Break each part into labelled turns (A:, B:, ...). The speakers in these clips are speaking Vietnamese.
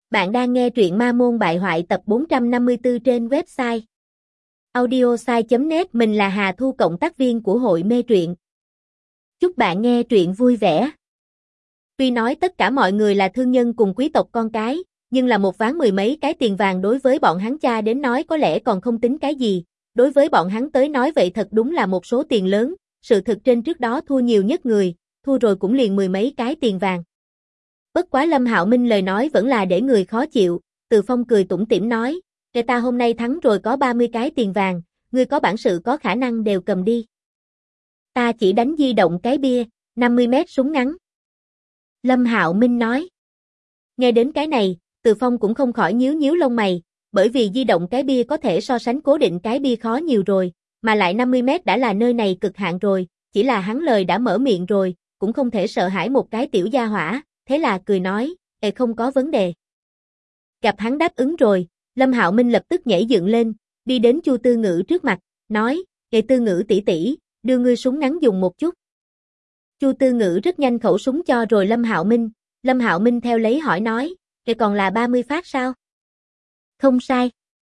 A: Bạn đang nghe truyện Ma Môn Bại Hoại tập 454 trên website audiosai.net. Mình là Hà Thu, cộng tác viên của hội mê truyện. Chúc bạn nghe truyện vui vẻ. Tuy nói tất cả mọi người là thương nhân cùng quý tộc con cái, nhưng là một ván mười mấy cái tiền vàng đối với bọn hắn cha đến nói có lẽ còn không tính cái gì, đối với bọn hắn tới nói vậy thật đúng là một số tiền lớn. Sự thực trên trước đó thua nhiều nhất người, thua rồi cũng liền mười mấy cái tiền vàng. Bất quá Lâm Hạo Minh lời nói vẫn là để người khó chịu. Từ Phong cười tủm tỉm nói, "Kẻ ta hôm nay thắng rồi có 30 cái tiền vàng, ngươi có bản sự có khả năng đều cầm đi. Ta chỉ đánh di động cái bia, 50 mét súng ngắn." Lâm Hạo Minh nói. Nghe đến cái này, Từ Phong cũng không khỏi nhíu nhíu lông mày, bởi vì di động cái bia có thể so sánh cố định cái bia khó nhiều rồi, mà lại 50 mét đã là nơi này cực hạn rồi, chỉ là hắn lời đã mở miệng rồi, cũng không thể sợ hãi một cái tiểu gia hỏa. Thế là cười nói, không có vấn đề. Gặp hắn đáp ứng rồi, Lâm Hạo Minh lập tức nhảy dựng lên, đi đến Chu Tư Ngữ trước mặt, nói, Tư Ngữ tỷ tỷ, đưa ngươi súng ngắn dùng một chút. Chu Tư Ngữ rất nhanh khẩu súng cho rồi Lâm Hạo Minh theo lấy hỏi nói, còn là 30 phát sao? Không sai.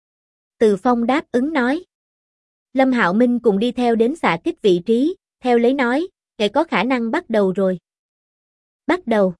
A: Từ Phong đáp ứng nói. Lâm Hạo Minh cùng đi theo đến xạ kích vị trí, theo lấy nói, có khả năng bắt đầu rồi. Bắt đầu.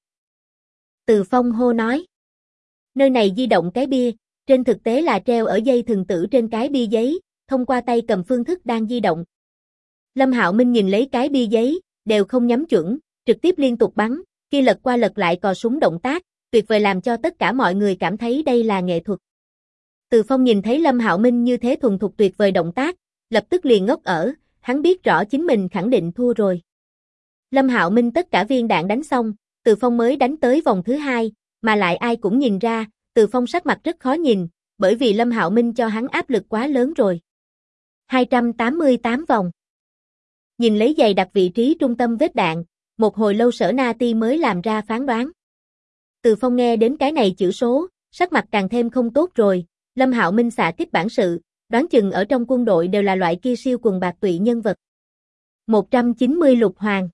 A: Từ Phong hô nói. Nơi này di động cái bia, trên thực tế là treo ở dây thừng tử trên cái bia giấy, thông qua tay cầm phương thức đang di động. Lâm Hạo Minh nhìn lấy cái bia giấy, đều không nhắm chuẩn, trực tiếp liên tục bắn, khi lật qua lật lại cò súng động tác, tuyệt vời làm cho tất cả mọi người cảm thấy đây là nghệ thuật. Từ Phong nhìn thấy Lâm Hạo Minh như thế thuần thục tuyệt vời động tác, lập tức liền ngốc ở, hắn biết rõ chính mình khẳng định thua rồi. Lâm Hạo Minh tất cả viên đạn đánh xong, Từ Phong mới đánh tới vòng thứ hai, mà lại ai cũng nhìn ra, Từ Phong sắc mặt rất khó nhìn, bởi vì Lâm Hạo Minh cho hắn áp lực quá lớn rồi. 288 vòng. Nhìn lấy giày đặt vị trí trung tâm vết đạn, một hồi lâu Sở Na Ti mới làm ra phán đoán. Từ Phong nghe đến cái này chữ số, sắc mặt càng thêm không tốt rồi, Lâm Hạo Minh xạ kích bản sự, đoán chừng ở trong quân đội đều là loại kia siêu quần bạc tụy nhân vật. 190 lục hoàng.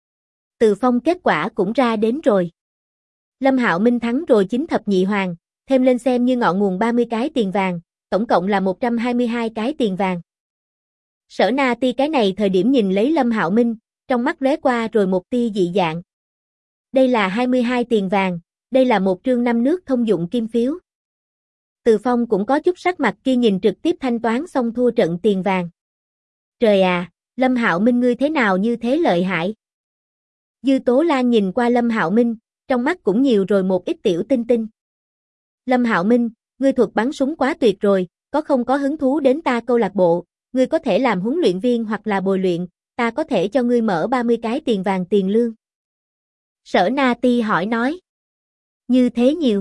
A: Từ Phong kết quả cũng ra đến rồi. Lâm Hạo Minh thắng rồi 9 thập nhị hoàng, thêm lên xem như ngọn nguồn 30 cái tiền vàng, tổng cộng là 122 cái tiền vàng. Sở Na Ti cái này thời điểm nhìn lấy Lâm Hạo Minh, trong mắt lóe qua rồi một tia dị dạng. Đây là 22 tiền vàng, đây là một trương 5 nước thông dụng kim phiếu. Từ Phong cũng có chút sắc mặt kia nhìn trực tiếp thanh toán xong thua trận tiền vàng. Trời à, Lâm Hạo Minh ngươi thế nào như thế lợi hại? Dư Tố Lan nhìn qua Lâm Hạo Minh, trong mắt cũng nhiều rồi một ít tiểu tinh tinh. Lâm Hạo Minh, ngươi thuật bắn súng quá tuyệt rồi, có không có hứng thú đến ta câu lạc bộ, ngươi có thể làm huấn luyện viên hoặc là bồi luyện, ta có thể cho ngươi mở 30 cái tiền vàng tiền lương. Sở Na Ti hỏi nói. Như thế nhiều.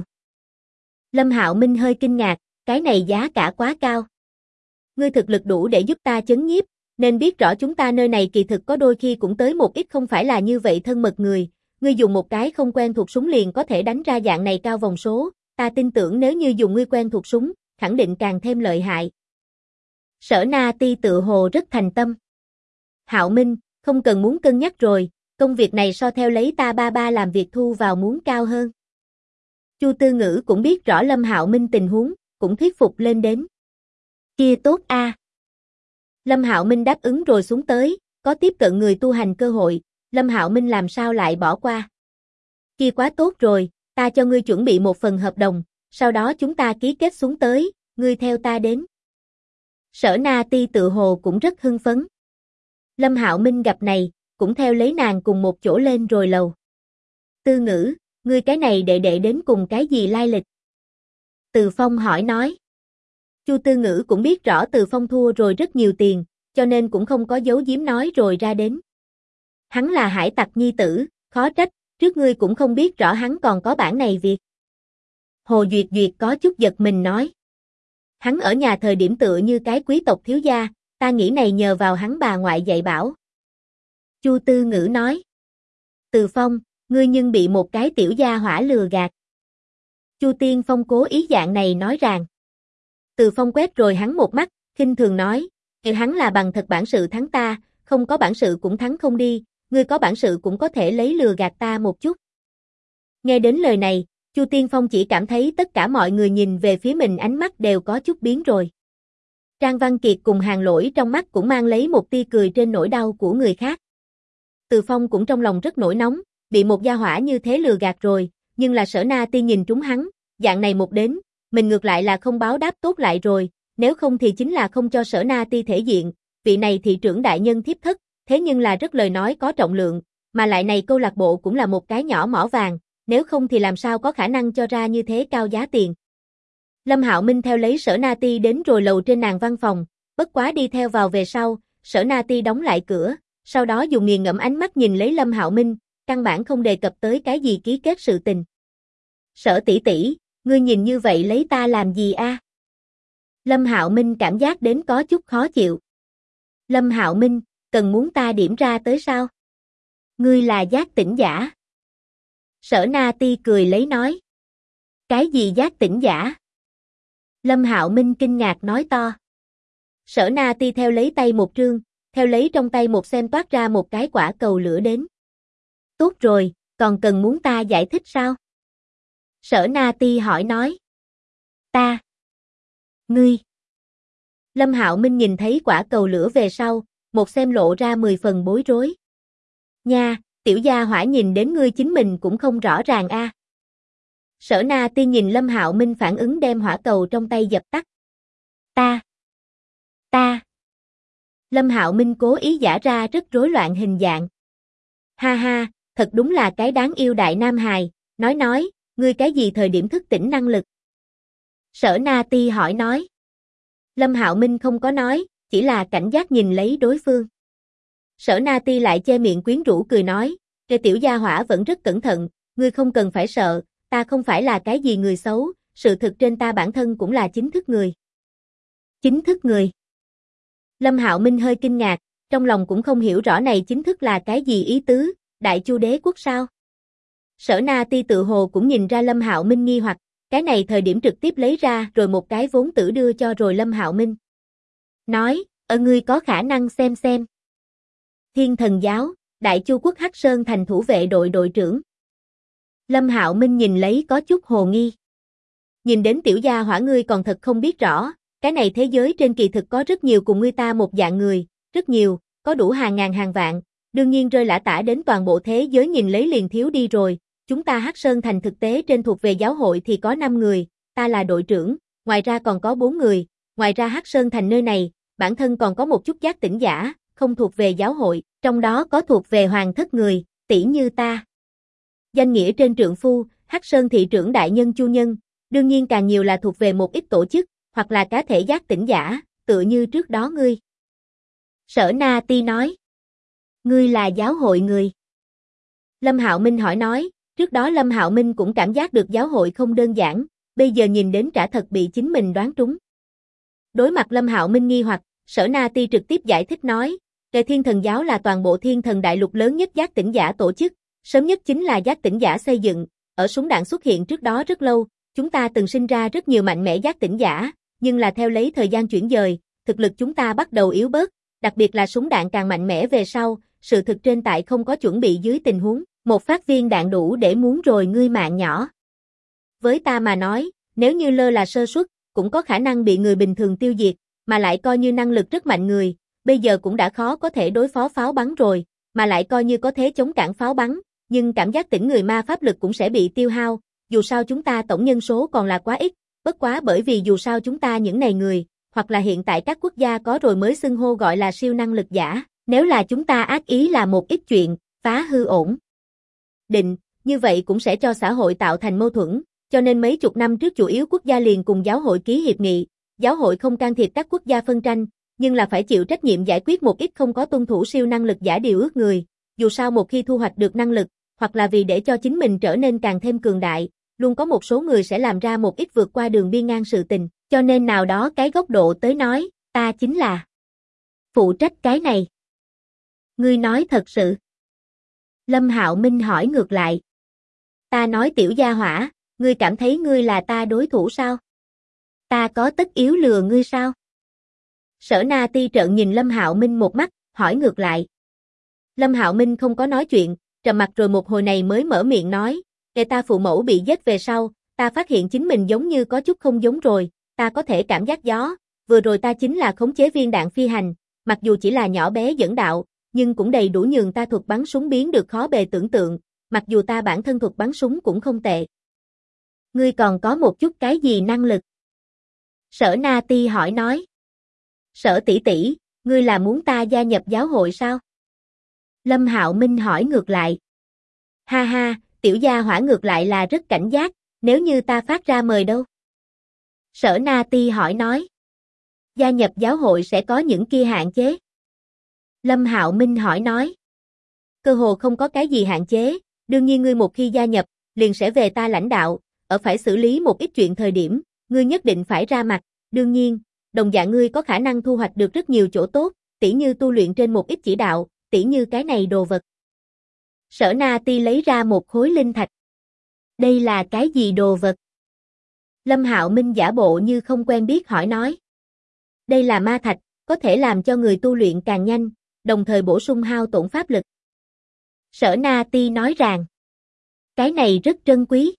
A: Lâm Hạo Minh hơi kinh ngạc, cái này giá cả quá cao. Ngươi thực lực đủ để giúp ta chấn nhiếp, nên biết rõ chúng ta nơi này kỳ thực có đôi khi cũng tới một ít không phải là như vậy thân mật người, ngươi dùng một cái không quen thuộc súng liền có thể đánh ra dạng này cao vòng số, ta tin tưởng nếu như dùng ngươi quen thuộc súng, khẳng định càng thêm lợi hại. Sở Na Ti tự hồ rất thành tâm. Hạo Minh, không cần muốn cân nhắc rồi, công việc này so theo lấy ta ba làm việc thu vào muốn cao hơn. Chu Tư Ngữ cũng biết rõ Lâm Hạo Minh tình huống, cũng thuyết phục lên đến. Kia tốt a. Lâm Hạo Minh đáp ứng rồi xuống tới, có tiếp cận người tu hành cơ hội, Lâm Hạo Minh làm sao lại bỏ qua. Kia quá tốt rồi, ta cho ngươi chuẩn bị một phần hợp đồng, sau đó chúng ta ký kết xuống tới, ngươi theo ta đến. Sở Na Ti tự hồ cũng rất hưng phấn. Lâm Hạo Minh gặp này, cũng theo lấy nàng cùng một chỗ lên rồi lầu. Tư Ngữ, ngươi cái này đệ đến cùng cái gì lai lịch? Từ Phong hỏi nói. Chu Tư Ngữ cũng biết rõ Từ Phong thua rồi rất nhiều tiền, cho nên cũng không có giấu giếm nói rồi ra đến. Hắn là hải tặc nhi tử, khó trách, trước ngươi cũng không biết rõ hắn còn có bản này việc. Hồ Duyệt Duyệt có chút giật mình nói. Hắn ở nhà thời điểm tựa như cái quý tộc thiếu gia, ta nghĩ này nhờ vào hắn bà ngoại dạy bảo. Chu Tư Ngữ nói. Từ Phong, ngươi nhưng bị một cái tiểu gia hỏa lừa gạt. Chu Tiên Phong cố ý dạng này nói rằng. Từ Phong quét rồi hắn một mắt, khinh thường nói, hắn là bằng thật bản sự thắng ta, không có bản sự cũng thắng không đi, ngươi có bản sự cũng có thể lấy lừa gạt ta một chút. Nghe đến lời này, Chu Tiên Phong chỉ cảm thấy tất cả mọi người nhìn về phía mình ánh mắt đều có chút biến rồi. Trang Văn Kiệt cùng Hàng Lỗi trong mắt cũng mang lấy một tia cười trên nỗi đau của người khác. Từ Phong cũng trong lòng rất nổi nóng, bị một gia hỏa như thế lừa gạt rồi, nhưng là Sở Na Ti nhìn trúng hắn, dạng này một đến, mình ngược lại là không báo đáp tốt lại rồi, nếu không thì chính là không cho Sở Na Ti thể diện, vị này thị trưởng đại nhân thiếp thất, thế nhưng là rất lời nói có trọng lượng, mà lại này câu lạc bộ cũng là một cái nhỏ mỏ vàng, nếu không thì làm sao có khả năng cho ra như thế cao giá tiền. Lâm Hạo Minh theo lấy Sở Na Ti đến rồi lầu trên nàng văn phòng, bất quá đi theo vào về sau, Sở Na Ti đóng lại cửa, sau đó dùng nghiền ngẫm ánh mắt nhìn lấy Lâm Hạo Minh, căn bản không đề cập tới cái gì ký kết sự tình. Sở tỷ tỷ, ngươi nhìn như vậy lấy ta làm gì a? Lâm Hạo Minh cảm giác đến có chút khó chịu. Lâm Hạo Minh, cần muốn ta điểm ra tới sao? Ngươi là giác tỉnh giả. Sở Na Ti cười lấy nói. Cái gì giác tỉnh giả? Lâm Hạo Minh kinh ngạc nói to. Sở Na Ti theo lấy tay một trương, theo lấy trong tay một xem toát ra một cái quả cầu lửa đến. Tốt rồi, còn cần muốn ta giải thích sao? Sở Na Ti hỏi nói. Ta. Ngươi. Lâm Hạo Minh nhìn thấy quả cầu lửa về sau, một xem lộ ra 10 phần bối rối. Nha, tiểu gia hỏa nhìn đến ngươi chính mình cũng không rõ ràng a. Sở Na Ti nhìn Lâm Hạo Minh phản ứng đem hỏa cầu trong tay dập tắt. Ta. Lâm Hạo Minh cố ý giả ra rất rối loạn hình dạng. Ha ha, thật đúng là cái đáng yêu đại nam hài, nói, ngươi cái gì thời điểm thức tỉnh năng lực? Sở Na Ti hỏi nói. Lâm Hạo Minh không có nói, chỉ là cảnh giác nhìn lấy đối phương. Sở Na Ti lại che miệng quyến rũ cười nói, cái tiểu gia hỏa vẫn rất cẩn thận, ngươi không cần phải sợ, ta không phải là cái gì người xấu, sự thực trên ta bản thân cũng là chính thức người. Chính thức người? Lâm Hạo Minh hơi kinh ngạc, trong lòng cũng không hiểu rõ này chính thức là cái gì ý tứ, Đại Chu đế quốc sao? Sở Na Ti tự hồ cũng nhìn ra Lâm Hạo Minh nghi hoặc, cái này thời điểm trực tiếp lấy ra rồi một cái vốn tử đưa cho rồi Lâm Hạo Minh. Nói, ngươi có khả năng xem. Thiên Thần Giáo, Đại Chu quốc Hắc Sơn thành thủ vệ đội đội trưởng. Lâm Hạo Minh nhìn lấy có chút hồ nghi. Nhìn đến tiểu gia hỏa ngươi còn thật không biết rõ, cái này thế giới trên kỳ thực có rất nhiều cùng ngươi ta một dạng người, rất nhiều, có đủ hàng ngàn hàng vạn, đương nhiên rơi lả tả đến toàn bộ thế giới nhìn lấy liền thiếu đi rồi, chúng ta Hắc Sơn thành thực tế trên thuộc về giáo hội thì có 5 người, ta là đội trưởng, ngoài ra còn có 4 người, ngoài ra Hắc Sơn thành nơi này, bản thân còn có một chút giác tỉnh giả, không thuộc về giáo hội, trong đó có thuộc về hoàng thất người, tỷ như ta. Danh nghĩa trên trượng phu, Hắc Sơn thị trưởng đại nhân Chu Nhân, đương nhiên càng nhiều là thuộc về một ít tổ chức, hoặc là cá thể giác tỉnh giả, tựa như trước đó ngươi. Sở Na Ti nói. Ngươi là giáo hội người. Lâm Hạo Minh hỏi nói, trước đó Lâm Hạo Minh cũng cảm giác được giáo hội không đơn giản, bây giờ nhìn đến trả thật bị chính mình đoán trúng. Đối mặt Lâm Hạo Minh nghi hoặc, Sở Na Ti trực tiếp giải thích nói, cái Thiên Thần Giáo là toàn bộ Thiên Thần Đại Lục lớn nhất giác tỉnh giả tổ chức, sớm nhất chính là giác tỉnh giả xây dựng, ở súng đạn xuất hiện trước đó rất lâu, chúng ta từng sinh ra rất nhiều mạnh mẽ giác tỉnh giả, nhưng là theo lấy thời gian chuyển dời, thực lực chúng ta bắt đầu yếu bớt, đặc biệt là súng đạn càng mạnh mẽ về sau, sự thực trên tại không có chuẩn bị dưới tình huống, một phát viên đạn đủ để muốn rồi ngươi mạng nhỏ. Với ta mà nói, nếu như lơ là sơ suất, cũng có khả năng bị người bình thường tiêu diệt, mà lại coi như năng lực rất mạnh người, bây giờ cũng đã khó có thể đối phó pháo bắn rồi, mà lại coi như có thế chống cản pháo bắn, nhưng cảm giác tỉnh người ma pháp lực cũng sẽ bị tiêu hao, dù sao chúng ta tổng nhân số còn là quá ít, bất quá bởi vì dù sao chúng ta những này người, hoặc là hiện tại các quốc gia có rồi mới xưng hô gọi là siêu năng lực giả, nếu là chúng ta ác ý là một ít chuyện, phá hư ổn định, như vậy cũng sẽ cho xã hội tạo thành mâu thuẫn, cho nên mấy chục năm trước chủ yếu quốc gia liền cùng giáo hội ký hiệp nghị, giáo hội không can thiệp các quốc gia phân tranh, nhưng là phải chịu trách nhiệm giải quyết một ít không có tuân thủ siêu năng lực giả điều ước người, dù sao một khi thu hoạch được năng lực, hoặc là vì để cho chính mình trở nên càng thêm cường đại, luôn có một số người sẽ làm ra một ít vượt qua đường biên ngang sự tình, cho nên nào đó cái góc độ tới nói, ta chính là phụ trách cái này. Ngươi nói thật sự? Lâm Hạo Minh hỏi ngược lại. Ta nói tiểu gia hỏa, ngươi cảm thấy ngươi là ta đối thủ sao? Ta có tất yếu lừa ngươi sao? Sở Na Ti trợn nhìn Lâm Hạo Minh một mắt, hỏi ngược lại. Lâm Hạo Minh không có nói chuyện, trầm mặt rồi một hồi này mới mở miệng nói, để ta phụ mẫu bị giết về sau, ta phát hiện chính mình giống như có chút không giống rồi, ta có thể cảm giác gió, vừa rồi ta chính là khống chế viên đạn phi hành, mặc dù chỉ là nhỏ bé dẫn đạo, nhưng cũng đầy đủ nhường ta thuật bắn súng biến được khó bề tưởng tượng, mặc dù ta bản thân thuật bắn súng cũng không tệ. Ngươi còn có một chút cái gì năng lực? Sở Na Ti hỏi nói. Sở tỷ tỷ, ngươi là muốn ta gia nhập giáo hội sao? Lâm Hạo Minh hỏi ngược lại. Ha ha, tiểu gia hỏa ngược lại là rất cảnh giác, nếu như ta phát ra mời đâu? Sở Na Ti hỏi nói. Gia nhập giáo hội sẽ có những kia hạn chế. Lâm Hạo Minh hỏi nói. Cơ hồ không có cái gì hạn chế, đương nhiên ngươi một khi gia nhập, liền sẽ về ta lãnh đạo, ở phải xử lý một ít chuyện thời điểm, ngươi nhất định phải ra mặt, đương nhiên, đồng dạng ngươi có khả năng thu hoạch được rất nhiều chỗ tốt, tỉ như tu luyện trên một ít chỉ đạo, tỉ như cái này đồ vật. Sở Na Ti lấy ra một khối linh thạch. Đây là cái gì đồ vật? Lâm Hạo Minh giả bộ như không quen biết hỏi nói. Đây là ma thạch, có thể làm cho người tu luyện càng nhanh, đồng thời bổ sung hao tổn pháp lực. Sở Na Ti nói rằng, cái này rất trân quý.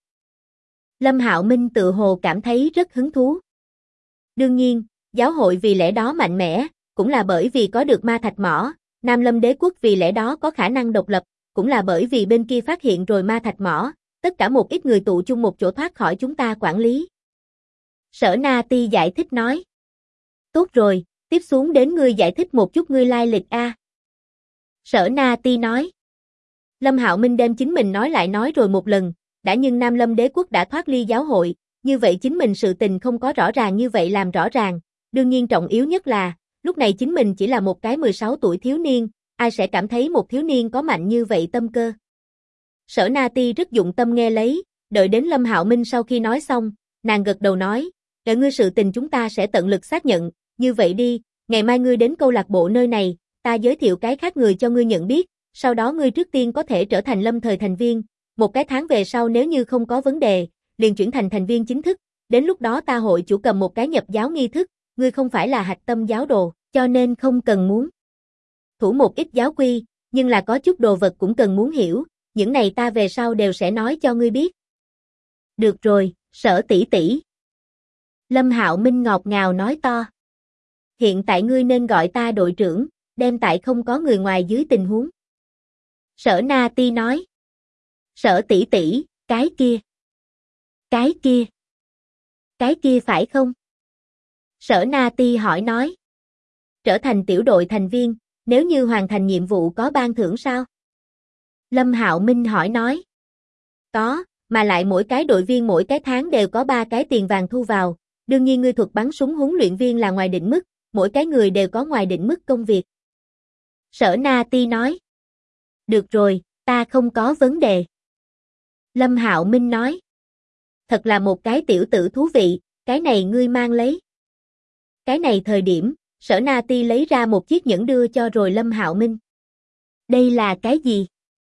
A: Lâm Hạo Minh tự hồ cảm thấy rất hứng thú. Đương nhiên, giáo hội vì lẽ đó mạnh mẽ, cũng là bởi vì có được ma thạch mỏ, Nam Lâm Đế quốc vì lẽ đó có khả năng độc lập, cũng là bởi vì bên kia phát hiện rồi ma thạch mỏ, tất cả một ít người tụ chung một chỗ thoát khỏi chúng ta quản lý. Sở Na Ti giải thích nói. Tốt rồi, tiếp xuống đến ngươi giải thích một chút ngươi lai lịch a. Sở Na Ti nói. Lâm Hạo Minh đem chính mình nói lại nói rồi một lần, đã nhưng Nam Lâm Đế quốc đã thoát ly giáo hội, như vậy chính mình sự tình không có rõ ràng như vậy làm rõ ràng, đương nhiên trọng yếu nhất là, lúc này chính mình chỉ là một cái 16 tuổi thiếu niên, ai sẽ cảm thấy một thiếu niên có mạnh như vậy tâm cơ. Sở Na Ti rất dụng tâm nghe lấy, đợi đến Lâm Hạo Minh sau khi nói xong, nàng gật đầu nói, đợi ngươi sự tình chúng ta sẽ tận lực xác nhận, như vậy đi, ngày mai ngươi đến câu lạc bộ nơi này, ta giới thiệu cái khác người cho ngươi nhận biết, sau đó ngươi trước tiên có thể trở thành lâm thời thành viên, một cái tháng về sau nếu như không có vấn đề, liền chuyển thành thành viên chính thức, đến lúc đó ta hội chủ cầm một cái nhập giáo nghi thức, ngươi không phải là hạch tâm giáo đồ, cho nên không cần muốn thủ một ít giáo quy, nhưng là có chút đồ vật cũng cần muốn hiểu, những này ta về sau đều sẽ nói cho ngươi biết. Được rồi, Sở tỷ tỷ. Lâm Hạo Minh ngọt ngào nói to. Hiện tại ngươi nên gọi ta đội trưởng, đem tại không có người ngoài dưới tình huống. Sở Na Ti nói. Sở tỷ tỷ, cái kia. Cái kia. Cái kia phải không? Sở Na Ti hỏi nói. Trở thành tiểu đội thành viên, nếu như hoàn thành nhiệm vụ có ban thưởng sao? Lâm Hạo Minh hỏi nói. Có, mà lại mỗi cái đội viên mỗi cái tháng đều có 3 cái tiền vàng thu vào, đương nhiên ngươi thuật bắn súng huấn luyện viên là ngoài định mức, mỗi cái người đều có ngoài định mức công việc. Sở Na Ti nói. Được rồi, ta không có vấn đề. Lâm Hạo Minh nói. Thật là một cái tiểu tử thú vị, cái này ngươi mang lấy. Cái này thời điểm, Sở Na Ti lấy ra một chiếc nhẫn đưa cho rồi Lâm Hạo Minh. Đây là cái gì?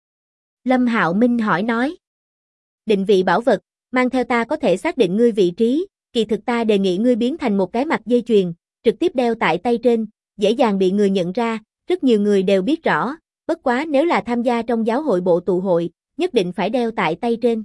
A: Lâm Hạo Minh hỏi nói. Định vị bảo vật, mang theo ta có thể xác định ngươi vị trí, kỳ thực ta đề nghị ngươi biến thành một cái mặt dây chuyền, trực tiếp đeo tại tay trên, dễ dàng bị người nhận ra, rất nhiều người đều biết rõ, bất quá nếu là tham gia trong giáo hội bộ tụ hội, nhất định phải đeo tại tay trên.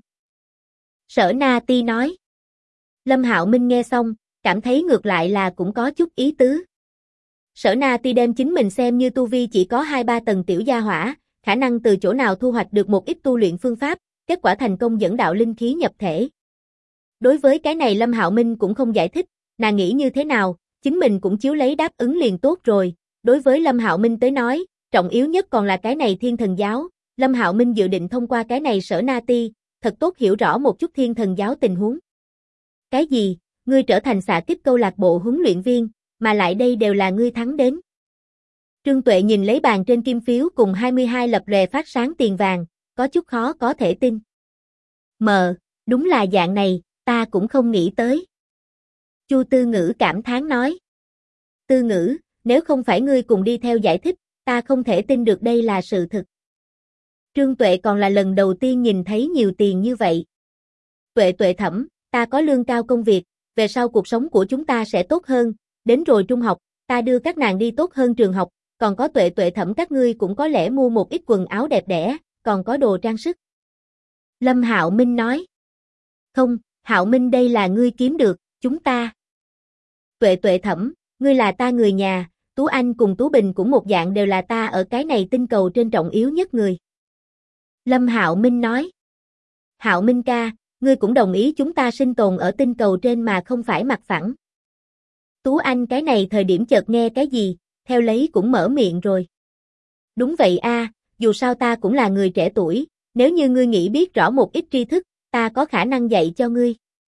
A: Sở Na Ti nói. Lâm Hạo Minh nghe xong, cảm thấy ngược lại là cũng có chút ý tứ. Sở Na Ti đem chính mình xem như tu vi chỉ có 2-3 tầng tiểu gia hỏa, khả năng từ chỗ nào thu hoạch được một ít tu luyện phương pháp, kết quả thành công dẫn đạo linh khí nhập thể. Đối với cái này Lâm Hạo Minh cũng không giải thích, nàng nghĩ như thế nào, chính mình cũng chiếu lấy đáp ứng liền tốt rồi. Đối với Lâm Hạo Minh tới nói, trọng yếu nhất còn là cái này Thiên Thần giáo, Lâm Hạo Minh dự định thông qua cái này Sở Na Ti, thật tốt hiểu rõ một chút Thiên Thần giáo tình huống. Cái gì, ngươi trở thành xạ kích câu lạc bộ huấn luyện viên, mà lại đây đều là ngươi thắng đến. Trương Tuệ nhìn lấy bàn trên kim phiếu cùng 22 lập lòe phát sáng tiền vàng, có chút khó có thể tin. Đúng là dạng này, ta cũng không nghĩ tới. Chu Tư Ngữ cảm thán nói. Tư Ngữ, nếu không phải ngươi cùng đi theo giải thích, ta không thể tin được đây là sự thực. Trương Tuệ còn là lần đầu tiên nhìn thấy nhiều tiền như vậy. Tuệ thẩm, ta có lương cao công việc, về sau cuộc sống của chúng ta sẽ tốt hơn, đến rồi trung học, ta đưa các nàng đi tốt hơn trường học, còn có Tuệ thẩm các ngươi cũng có lẽ mua một ít quần áo đẹp đẽ, còn có đồ trang sức. Lâm Hạo Minh nói. Không, Hạo Minh đây là ngươi kiếm được, chúng ta. Tuệ Tuệ Thẩm, ngươi là ta người nhà, Tú Anh cùng Tú Bình cũng một dạng đều là ta ở cái này tinh cầu trên trọng yếu nhất người. Lâm Hạo Minh nói. Hạo Minh ca, ngươi cũng đồng ý chúng ta sinh tồn ở tinh cầu trên mà không phải mặt phẳng. Tú Anh cái này thời điểm chợt nghe cái gì, theo lấy cũng mở miệng rồi. Đúng vậy a, dù sao ta cũng là người trẻ tuổi, nếu như ngươi nghĩ biết rõ một ít tri thức, ta có khả năng dạy cho ngươi.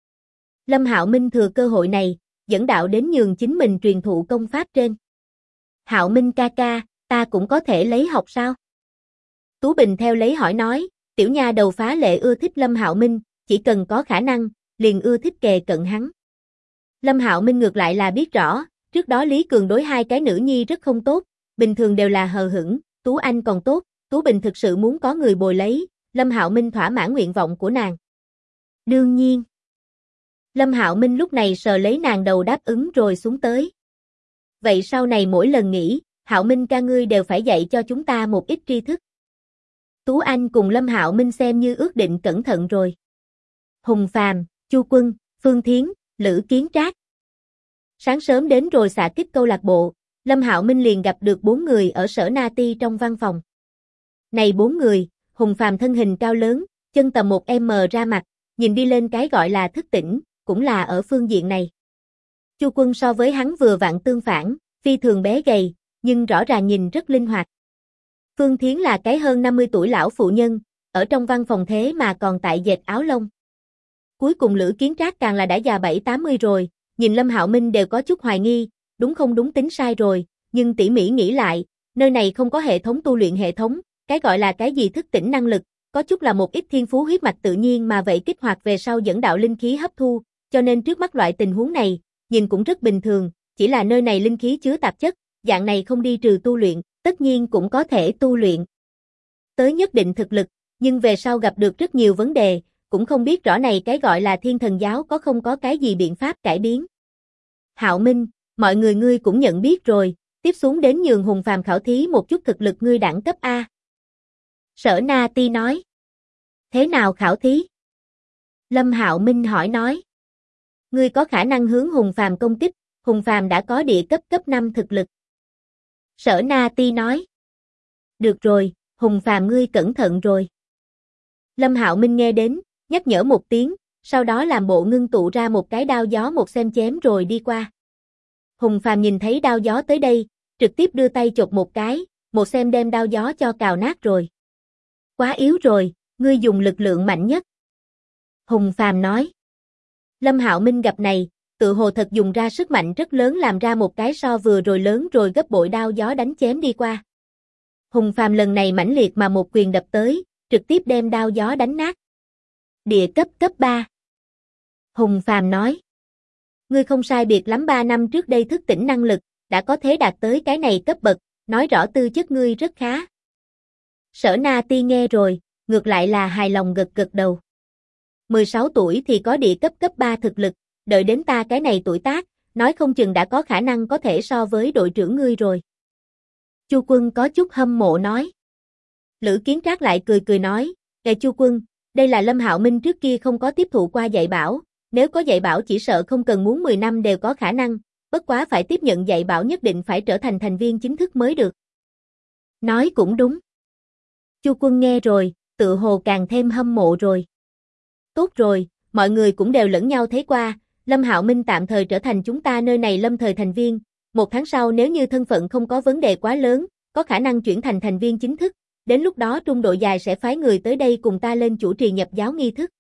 A: Lâm Hạo Minh thừa cơ hội này, dẫn đạo đến nhường chính mình truyền thụ công pháp trên. Hạo Minh ca ca, ta cũng có thể lấy học sao? Tú Bình theo lấy hỏi nói, tiểu nha đầu phá lệ ưa thích Lâm Hạo Minh, chỉ cần có khả năng, liền ưa thích kề cận hắn. Lâm Hạo Minh ngược lại là biết rõ, trước đó Lý Cường đối hai cái nữ nhi rất không tốt, bình thường đều là hờ hững, Tú Anh còn tốt, Tú Bình thực sự muốn có người bồi lấy, Lâm Hạo Minh thỏa mãn nguyện vọng của nàng. Đương nhiên. Lâm Hạo Minh lúc này sờ lấy nàng đầu đáp ứng rồi xuống tới. Vậy sau này mỗi lần nghỉ, Hạo Minh ca ngươi đều phải dạy cho chúng ta một ít tri thức. Tú Anh cùng Lâm Hạo Minh xem như ước định cẩn thận rồi. Hùng Phàm, Chu Quân, Phương Thiến, Lữ Kiến Trác. Sáng sớm đến rồi xạ kích câu lạc bộ, Lâm Hạo Minh liền gặp được 4 người ở Sở Na Ti trong văn phòng. Này 4 người, Hùng Phàm thân hình cao lớn, chân tầm 1m ra mặt, nhìn đi lên cái gọi là thức tỉnh, cũng là ở phương diện này. Chu Quân so với hắn vừa vặn tương phản, phi thường bé gầy, nhưng rõ ràng nhìn rất linh hoạt. Phương Thiến là cái hơn 50 tuổi lão phụ nhân, ở trong văn phòng thế mà còn tại dệt áo lông. Cuối cùng Lữ Kiến Trác càng là đã già 7-80 rồi, nhìn Lâm Hạo Minh đều có chút hoài nghi, đúng không đúng tính sai rồi, nhưng tỉ mỉ nghĩ lại, nơi này không có hệ thống tu luyện hệ thống, cái gọi là cái gì thức tỉnh năng lực, có chút là một ít thiên phú huyết mạch tự nhiên mà vậy kích hoạt về sau dẫn đạo linh khí hấp thu, cho nên trước mắt loại tình huống này, nhìn cũng rất bình thường, chỉ là nơi này linh khí chứa tạp chất, dạng này không đi trừ tu luyện, tất nhiên cũng có thể tu luyện. Tới nhất định thực lực, nhưng về sau gặp được rất nhiều vấn đề, cũng không biết rõ này cái gọi là Thiên Thần giáo có không có cái gì biện pháp cải biến. Hạo Minh, mọi người ngươi cũng nhận biết rồi, tiếp xuống đến nhường Hùng Phàm khảo thí một chút thực lực ngươi đẳng cấp A. Sở Na Ti nói. Thế nào khảo thí? Lâm Hạo Minh hỏi nói. Ngươi có khả năng hướng Hùng Phàm công kích, Hùng Phàm đã có địa cấp 5 thực lực. Sở Na Ti nói. Được rồi, Hùng Phàm ngươi cẩn thận rồi. Lâm Hạo Minh nghe đến, nhắc nhở một tiếng, sau đó làm bộ ngưng tụ ra một cái đao gió một xem chém rồi đi qua. Hùng Phàm nhìn thấy đao gió tới đây, trực tiếp đưa tay chộp một cái, một xem đem đao gió cho cào nát rồi. Quá yếu rồi, ngươi dùng lực lượng mạnh nhất. Hùng Phàm nói. Lâm Hạo Minh gặp này, tự hồ thật dùng ra sức mạnh rất lớn làm ra một cái so vừa rồi lớn rồi gấp bội đao gió đánh chém đi qua. Hùng Phàm lần này mãnh liệt mà một quyền đập tới, trực tiếp đem đao gió đánh nát. Địa cấp 3. Hùng Phàm nói. Ngươi không sai biệt lắm 3 năm trước đây thức tỉnh năng lực, đã có thể đạt tới cái này cấp bậc, nói rõ tư chất ngươi rất khá. Sở Na Ti nghe rồi, ngược lại là hài lòng gật gật đầu. 16 tuổi thì có địa cấp 3 thực lực, đợi đến ta cái này tuổi tác, nói không chừng đã có khả năng có thể so với đội trưởng ngươi rồi. Chu Quân có chút hâm mộ nói. Lữ Kiến Trác lại cười cười nói, Chu Quân, đây là Lâm Hạo Minh trước kia không có tiếp thụ qua dạy bảo, nếu có dạy bảo chỉ sợ không cần muốn 10 năm đều có khả năng, bất quá phải tiếp nhận dạy bảo nhất định phải trở thành thành viên chính thức mới được. Nói cũng đúng. Chu Quân nghe rồi, tự hồ càng thêm hâm mộ rồi. Tốt rồi, mọi người cũng đều lẫn nhau thấy qua, Lâm Hạo Minh tạm thời trở thành chúng ta nơi này lâm thời thành viên, 1 tháng sau nếu như thân phận không có vấn đề quá lớn, có khả năng chuyển thành thành viên chính thức, đến lúc đó trung đội dài sẽ phái người tới đây cùng ta lên chủ trì nhập giáo nghi thức.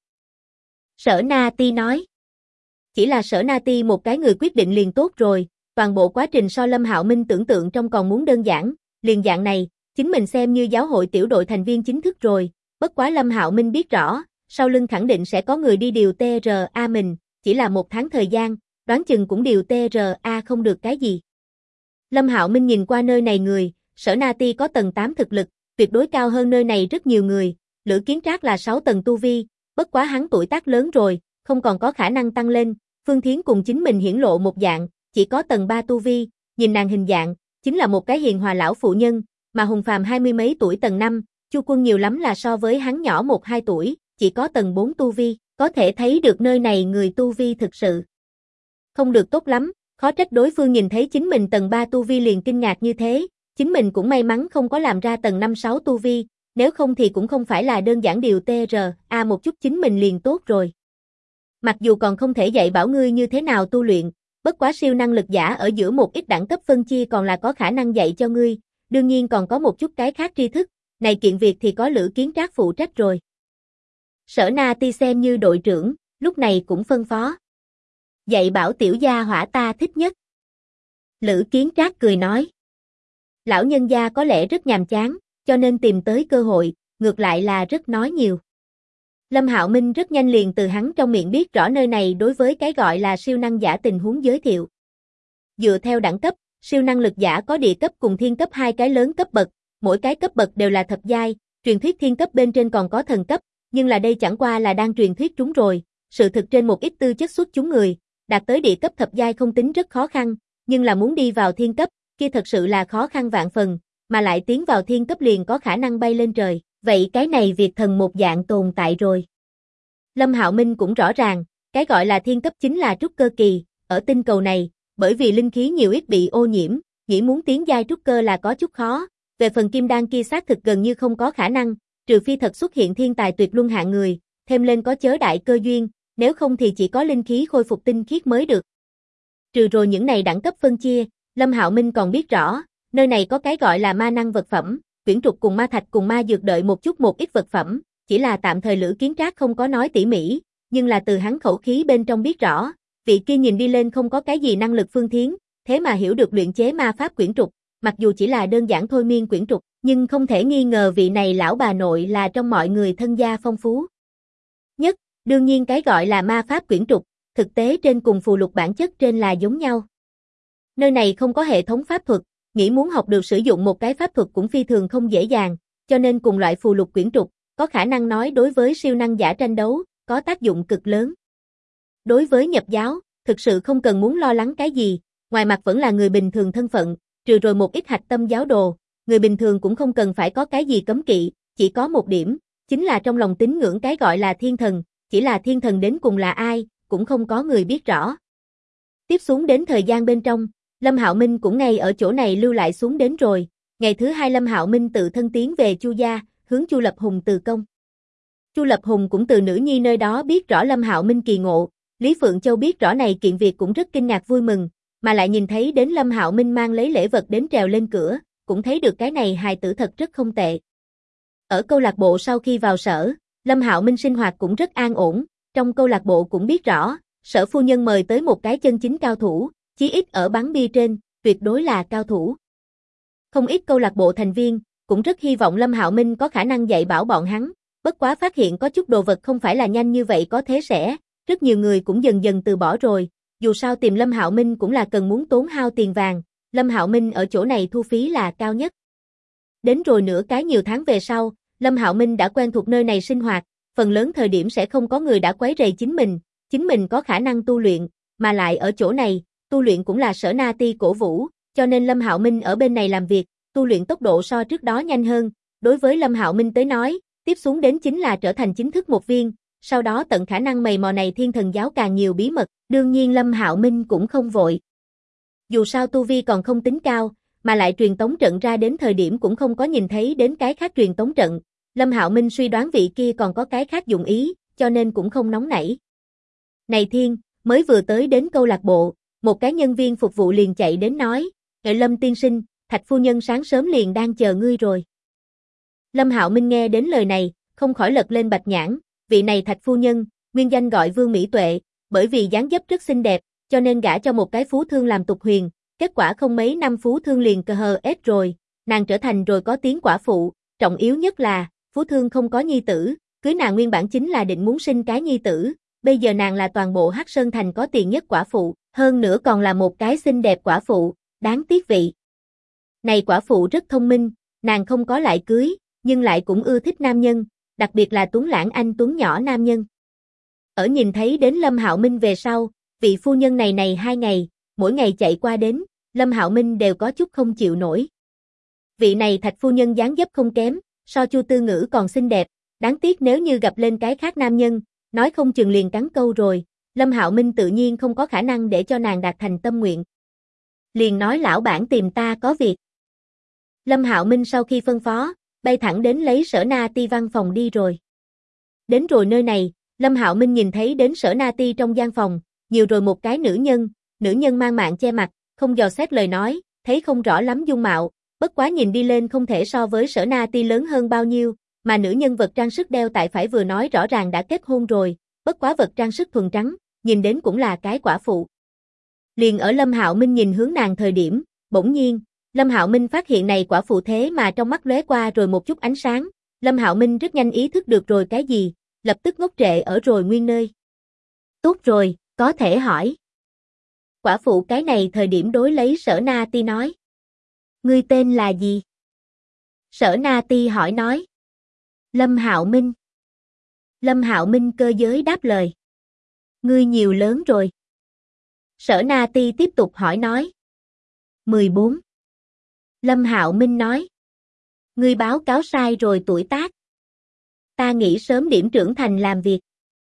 A: Sở Na Ti nói. Chỉ là Sở Na Ti một cái người quyết định liền tốt rồi, toàn bộ quá trình so Lâm Hạo Minh tưởng tượng trong còn muốn đơn giản, liền dạng này, chính mình xem như giáo hội tiểu đội thành viên chính thức rồi, bất quá Lâm Hạo Minh biết rõ, sau lưng khẳng định sẽ có người đi điều TRA mình, chỉ là 1 tháng thời gian, đoán chừng cũng điều TRA không được cái gì. Lâm Hạo Minh nhìn qua nơi này người, Sở Na Ti có tầng 8 thực lực, tuyệt đối cao hơn nơi này rất nhiều người, Lữ Kiến Trác là 6 tầng tu vi, bất quá hắn tuổi tác lớn rồi, không còn có khả năng tăng lên, Phương Thiến cùng chính mình hiển lộ một dạng, chỉ có tầng 3 tu vi, nhìn nàng hình dạng, chính là một cái hiền hòa lão phụ nhân, mà Hùng Phàm 20 mấy tuổi tầng 5, Chu Quân nhiều lắm là so với hắn nhỏ 1-2 tuổi, chỉ có tầng 4 tu vi. có thể thấy được nơi này người tu vi thực sự không được tốt lắm, khó trách đối phương nhìn thấy chính mình tầng 3 tu vi liền kinh ngạc như thế, chính mình cũng may mắn không có làm ra tầng 5-6 tu vi, nếu không thì cũng không phải là đơn giản điều TRA một chút chính mình liền tốt rồi. Mặc dù còn không thể dạy bảo ngươi như thế nào tu luyện, bất quá siêu năng lực giả ở giữa một ít đẳng cấp phân chia còn là có khả năng dạy cho ngươi, đương nhiên còn có một chút cái khác tri thức, này kiện việc thì có Lữ Kiến Trác phụ trách rồi. Sở Na Ti xem như đội trưởng, lúc này cũng phân phó. Dạy bảo tiểu gia hỏa ta thích nhất. Lữ Kiến Trác cười nói. Lão nhân gia có lẽ rất nhàm chán, cho nên tìm tới cơ hội, ngược lại là rất nói nhiều. Lâm Hạo Minh rất nhanh liền từ hắn trong miệng biết rõ nơi này đối với cái gọi là siêu năng giả tình huống giới thiệu. Dựa theo đẳng cấp, siêu năng lực giả có địa cấp cùng thiên cấp hai cái lớn cấp bậc, mỗi cái cấp bậc đều là thập giai, truyền thuyết thiên cấp bên trên còn có thần cấp, nhưng là đây chẳng qua là đang truyền thuyết trúng rồi, sự thực trên một ít tư chất xuất chúng người, đạt tới địa cấp thập giai không tính rất khó khăn, nhưng là muốn đi vào thiên cấp, kia thật sự là khó khăn vạn phần, mà lại tiến vào thiên cấp liền có khả năng bay lên trời, vậy cái này việc thần một dạng tồn tại rồi. Lâm Hạo Minh cũng rõ ràng, cái gọi là thiên cấp chính là trúc cơ kỳ, ở tinh cầu này, bởi vì linh khí nhiều ít bị ô nhiễm, nghĩ muốn tiến giai trúc cơ là có chút khó, về phần kim đan kia xác thực gần như không có khả năng, trừ phi thật xuất hiện thiên tài tuyệt luân hạng người, thêm lên có chớ đại cơ duyên, nếu không thì chỉ có linh khí khôi phục tinh khiết mới được. Trừ rồi những này đẳng cấp phân chia, Lâm Hạo Minh còn biết rõ, nơi này có cái gọi là ma năng vật phẩm, quyển trục cùng ma thạch cùng ma dược đợi một chút một ít vật phẩm, chỉ là tạm thời Lữ Kiến Trác không có nói tỉ mỉ, nhưng là từ hắn khẩu khí bên trong biết rõ, vị kia nhìn đi lên không có cái gì năng lực phương thiến, thế mà hiểu được luyện chế ma pháp quyển trục, mặc dù chỉ là đơn giản thôi miên quyển trục, nhưng không thể nghi ngờ vị này lão bà nội là trong mọi người thân gia phong phú nhất, đương nhiên cái gọi là ma pháp quyển trục, thực tế trên cùng phù lục bản chất trên là giống nhau. Nơi này không có hệ thống pháp thuật, nghĩ muốn học được sử dụng một cái pháp thuật cũng phi thường không dễ dàng, cho nên cùng loại phù lục quyển trục, có khả năng nói đối với siêu năng giả tranh đấu, có tác dụng cực lớn. Đối với nhập giáo, thực sự không cần muốn lo lắng cái gì, ngoài mặt vẫn là người bình thường thân phận, trừ rồi một ít hạch tâm giáo đồ, người bình thường cũng không cần phải có cái gì cấm kỵ, chỉ có một điểm, chính là trong lòng tín ngưỡng cái gọi là thiên thần, chỉ là thiên thần đến cùng là ai, cũng không có người biết rõ. Tiếp xuống đến thời gian bên trong, Lâm Hạo Minh cũng ngay ở chỗ này lưu lại xuống đến rồi, ngày thứ 2 Lâm Hạo Minh tự thân tiến về Chu gia, hướng Chu Lập Hùng từ công. Chu Lập Hùng cũng từ nữ nhi nơi đó biết rõ Lâm Hạo Minh kỳ ngộ, Lý Phượng Châu biết rõ này kiện việc cũng rất kinh ngạc vui mừng, mà lại nhìn thấy đến Lâm Hạo Minh mang lấy lễ vật đến trèo lên cửa, cũng thấy được cái này hài tử thật rất không tệ. Ở câu lạc bộ sau khi vào sở, Lâm Hạo Minh sinh hoạt cũng rất an ổn, trong câu lạc bộ cũng biết rõ, sở phu nhân mời tới một cái chân chính cao thủ, chí ít ở bắn bia trên, tuyệt đối là cao thủ. Không ít câu lạc bộ thành viên, cũng rất hy vọng Lâm Hạo Minh có khả năng dạy bảo bọn hắn, bất quá phát hiện có chút đồ vật không phải là nhanh như vậy có thế sẽ, rất nhiều người cũng dần dần từ bỏ rồi, dù sao tìm Lâm Hạo Minh cũng là cần muốn tốn hao tiền vàng, Lâm Hạo Minh ở chỗ này thu phí là cao nhất. Đến rồi nửa cái nhiều tháng về sau, Lâm Hạo Minh đã quen thuộc nơi này sinh hoạt, phần lớn thời điểm sẽ không có người đã quấy rầy chính mình có khả năng tu luyện, mà lại ở chỗ này, tu luyện cũng là Sở Na Ti cổ vũ, cho nên Lâm Hạo Minh ở bên này làm việc, tu luyện tốc độ so trước đó nhanh hơn, đối với Lâm Hạo Minh tới nói, tiếp xuống đến chính là trở thành chính thức một viên, sau đó tận khả năng mày mò này thiên thần giáo càng nhiều bí mật, đương nhiên Lâm Hạo Minh cũng không vội. Dù sao tu vi còn không tính cao, mà lại truyền tống trận ra đến thời điểm cũng không có nhìn thấy đến cái khác truyền tống trận, Lâm Hạo Minh suy đoán vị kia còn có cái khác dụng ý, cho nên cũng không nóng nảy. Này Thiên, mới vừa tới đến câu lạc bộ, một cái nhân viên phục vụ liền chạy đến nói, Lâm tiên sinh, Thạch phu nhân sáng sớm liền đang chờ ngươi rồi. Lâm Hạo Minh nghe đến lời này, không khỏi lật lên bạch nhãn, vị này Thạch phu nhân, nguyên danh gọi Vương Mỹ Tuệ, bởi vì dáng dấp rất xinh đẹp, cho nên gả cho một cái phú thương làm tục huyền, kết quả không mấy năm phú thương liền cơ hờ ết rồi, nàng trở thành rồi có tiếng quả phụ, trọng yếu nhất là, phú thương không có nhi tử, cưới nàng nguyên bản chính là định muốn sinh cái nhi tử, bây giờ nàng là toàn bộ Hắc Sơn Thành có tiền nhất quả phụ, hơn nữa còn là một cái xinh đẹp quả phụ, đáng tiếc vị. Này quả phụ rất thông minh, nàng không có lại cưới, nhưng lại cũng ưa thích nam nhân, đặc biệt là tuấn lãng anh tuấn nhỏ nam nhân. Ở nhìn thấy đến Lâm Hạo Minh về sau, vị phu nhân này 2 ngày, mỗi ngày chạy qua đến, Lâm Hạo Minh đều có chút không chịu nổi. Vị này Thạch phu nhân dáng dấp không kém, so Chu Tư Ngữ còn xinh đẹp, đáng tiếc nếu như gặp lên cái khác nam nhân, nói không chừng liền cắn câu rồi, Lâm Hạo Minh tự nhiên không có khả năng để cho nàng đạt thành tâm nguyện. Liền nói lão bản tìm ta có việc. Lâm Hạo Minh sau khi phân phó, bay thẳng đến lấy Sở Na Ti văn phòng đi rồi. Đến rồi nơi này, Lâm Hạo Minh nhìn thấy đến Sở Na Ti trong gian phòng, nhiều rồi một cái nữ nhân mang mạng che mặt, không dò xét lời nói, thấy không rõ lắm dung mạo, bất quá nhìn đi lên không thể so với Sở Na Ti lớn hơn bao nhiêu, mà nữ nhân vật trang sức đeo tại phải vừa nói rõ ràng đã kết hôn rồi, bất quá vật trang sức thuần trắng, nhìn đến cũng là cái quả phụ. Liền ở Lâm Hạo Minh nhìn hướng nàng thời điểm, bỗng nhiên, Lâm Hạo Minh phát hiện này quả phụ thế mà trong mắt lóe qua rồi một chút ánh sáng, Lâm Hạo Minh rất nhanh ý thức được rồi cái gì, lập tức ngốc trệ ở rồi nguyên nơi. Tốt rồi, có thể hỏi. Quả phụ cái này thời điểm đối lấy Sở Na Ti nói. Ngươi tên là gì? Sở Na Ti hỏi nói. Lâm Hạo Minh. Lâm Hạo Minh cơ giới đáp lời. Ngươi nhiều lớn rồi. Sở Na Ti tiếp tục hỏi nói. 14. Lâm Hạo Minh nói. Ngươi báo cáo sai rồi tuổi tác. Ta nghĩ sớm điểm trưởng thành làm việc.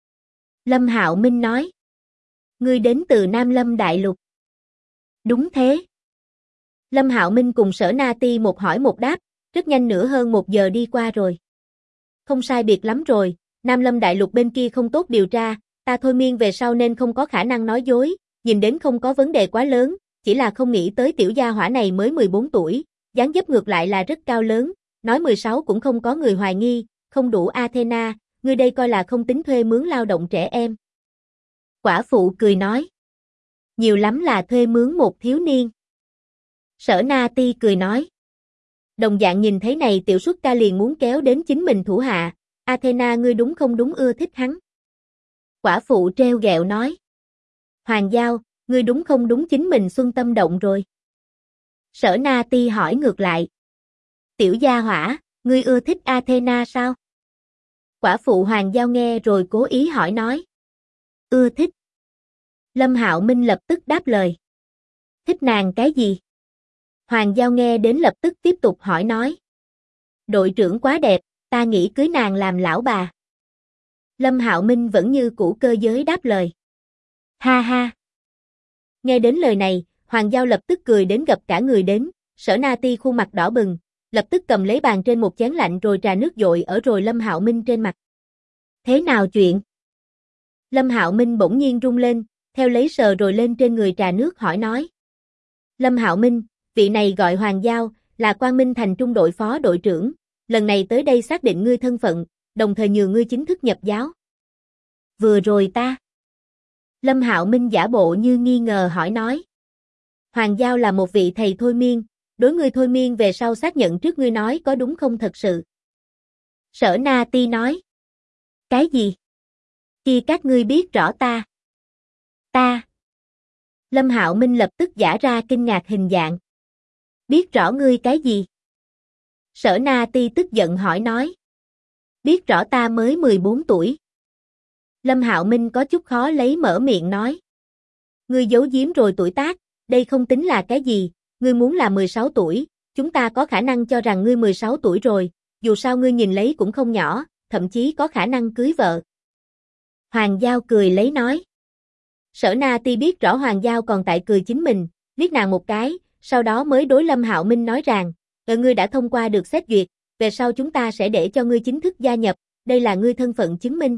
A: Lâm Hạo Minh nói. Ngươi đến từ Nam Lâm Đại Lục. Đúng thế. Lâm Hạo Minh cùng Sở Na Ti một hỏi một đáp, rất nhanh nữa hơn 1 giờ đi qua rồi. Không sai biệt lắm rồi, Nam Lâm Đại Lục bên kia không tốt điều tra, ta thôi miên về sau nên không có khả năng nói dối, nhìn đến không có vấn đề quá lớn, chỉ là không nghĩ tới tiểu gia hỏa này mới 14 tuổi, dáng dấp ngược lại là rất cao lớn, nói 16 cũng không có người hoài nghi, không đủ Athena, ngươi đây coi là không tính thuê mướn lao động trẻ em. Quả phụ cười nói. Nhiều lắm là thuê mướn một thiếu niên. Sở Na Ti cười nói. Đồng dạng nhìn thấy này tiểu xuất ca liền muốn kéo đến chính mình thủ hạ, Athena ngươi đúng không đúng ưa thích hắn. Quả phụ treo ghẹo nói. Hoàng Giao, ngươi đúng không đúng chính mình xuân tâm động rồi. Sở Na Ti hỏi ngược lại. Tiểu gia hỏa, ngươi ưa thích Athena sao? Quả phụ Hoàng Giao nghe rồi cố ý hỏi nói. Ưa thích. Lâm Hạo Minh lập tức đáp lời. Thích nàng cái gì? Hoàng Giao nghe đến lập tức tiếp tục hỏi nói. Đội trưởng quá đẹp, ta nghĩ cưới nàng làm lão bà. Lâm Hạo Minh vẫn như cũ cơ giới đáp lời. Ha ha. Nghe đến lời này, Hoàng Giao lập tức cười đến gập cả người đến, Sở Na Ti khuôn mặt đỏ bừng, lập tức cầm lấy bàn trên một chén lạnh rồi trà nước dội ở rồi Lâm Hạo Minh trên mặt. Thế nào chuyện? Lâm Hạo Minh bỗng nhiên rung lên, theo lấy sờ rồi lên trên người trà nước hỏi nói. Lâm Hạo Minh, vị này gọi Hoàng Giao, là Quang Minh Thành trung đội phó đội trưởng, lần này tới đây xác định ngươi thân phận, đồng thời nhường ngươi chính thức nhập giáo. Vừa rồi ta. Lâm Hạo Minh giả bộ như nghi ngờ hỏi nói. Hoàng Giao là một vị thầy thôi miên, đối ngươi thôi miên về sau xác nhận trước ngươi nói có đúng không thật sự. Sở Na Ti nói. Cái gì? Khi các ngươi biết rõ ta. Ta. Lâm Hạo Minh lập tức giả ra kinh ngạc hình dạng. Biết rõ ngươi cái gì? Sở Na Ti tức giận hỏi nói. Biết rõ ta mới 14 tuổi. Lâm Hạo Minh có chút khó lấy mở miệng nói. Ngươi giấu giếm rồi tuổi tác, đây không tính là cái gì, ngươi muốn là 16 tuổi, chúng ta có khả năng cho rằng ngươi 16 tuổi rồi, dù sao ngươi nhìn lấy cũng không nhỏ, thậm chí có khả năng cưới vợ. Hoàng Giao cười lấy nói. Sở Na Ti biết rõ Hoàng Giao còn tại cười chính mình, liếc nàng một cái, sau đó mới đối Lâm Hạo Minh nói rằng, ngươi đã thông qua được xét duyệt, về sau chúng ta sẽ để cho ngươi chính thức gia nhập, đây là ngươi thân phận chứng minh.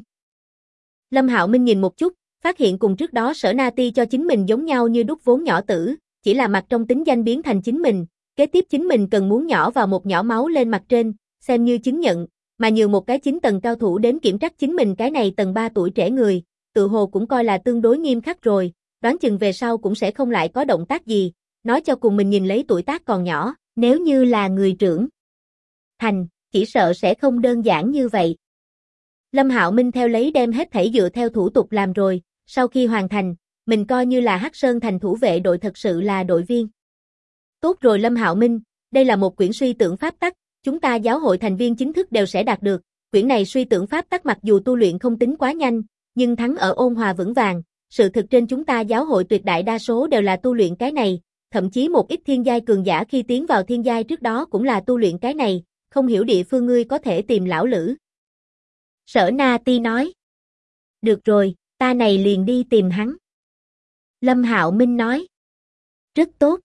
A: Lâm Hạo Minh nhìn một chút, phát hiện cùng trước đó Sở Na Ti cho chính mình giống nhau như đúc vốn nhỏ tử, chỉ là mặt trong tính danh biến thành chính mình, kế tiếp chính mình cần muốn nhỏ vào một nhỏ máu lên mặt trên, xem như chứng nhận, mà nhường một cái 9 tầng cao thủ đến kiểm trắc chính mình cái này tầng 3 tuổi trẻ người, tự hồ cũng coi là tương đối nghiêm khắc rồi, đoán chừng về sau cũng sẽ không lại có động tác gì, nói cho cùng mình nhìn lấy tuổi tác còn nhỏ, nếu như là người trưởng thành, chỉ sợ sẽ không đơn giản như vậy. Lâm Hạo Minh theo lấy đem hết thảy dựa theo thủ tục làm rồi, sau khi hoàn thành, mình coi như là Hắc Sơn thành thủ vệ đội thật sự là đội viên. Tốt rồi Lâm Hạo Minh, đây là một quyển suy tưởng pháp tắc, chúng ta giáo hội thành viên chính thức đều sẽ đạt được, quyển này suy tưởng pháp tắc mặc dù tu luyện không tính quá nhanh, nhưng thắng ở ôn hòa vững vàng, sự thực trên chúng ta giáo hội tuyệt đại đa số đều là tu luyện cái này, thậm chí một ít thiên giai cường giả khi tiến vào thiên giai trước đó cũng là tu luyện cái này, không hiểu địa phương ngươi có thể tìm lão lữ. Sở Na Ti nói. Được rồi, ta này liền đi tìm hắn. Lâm Hạo Minh nói. Rất tốt.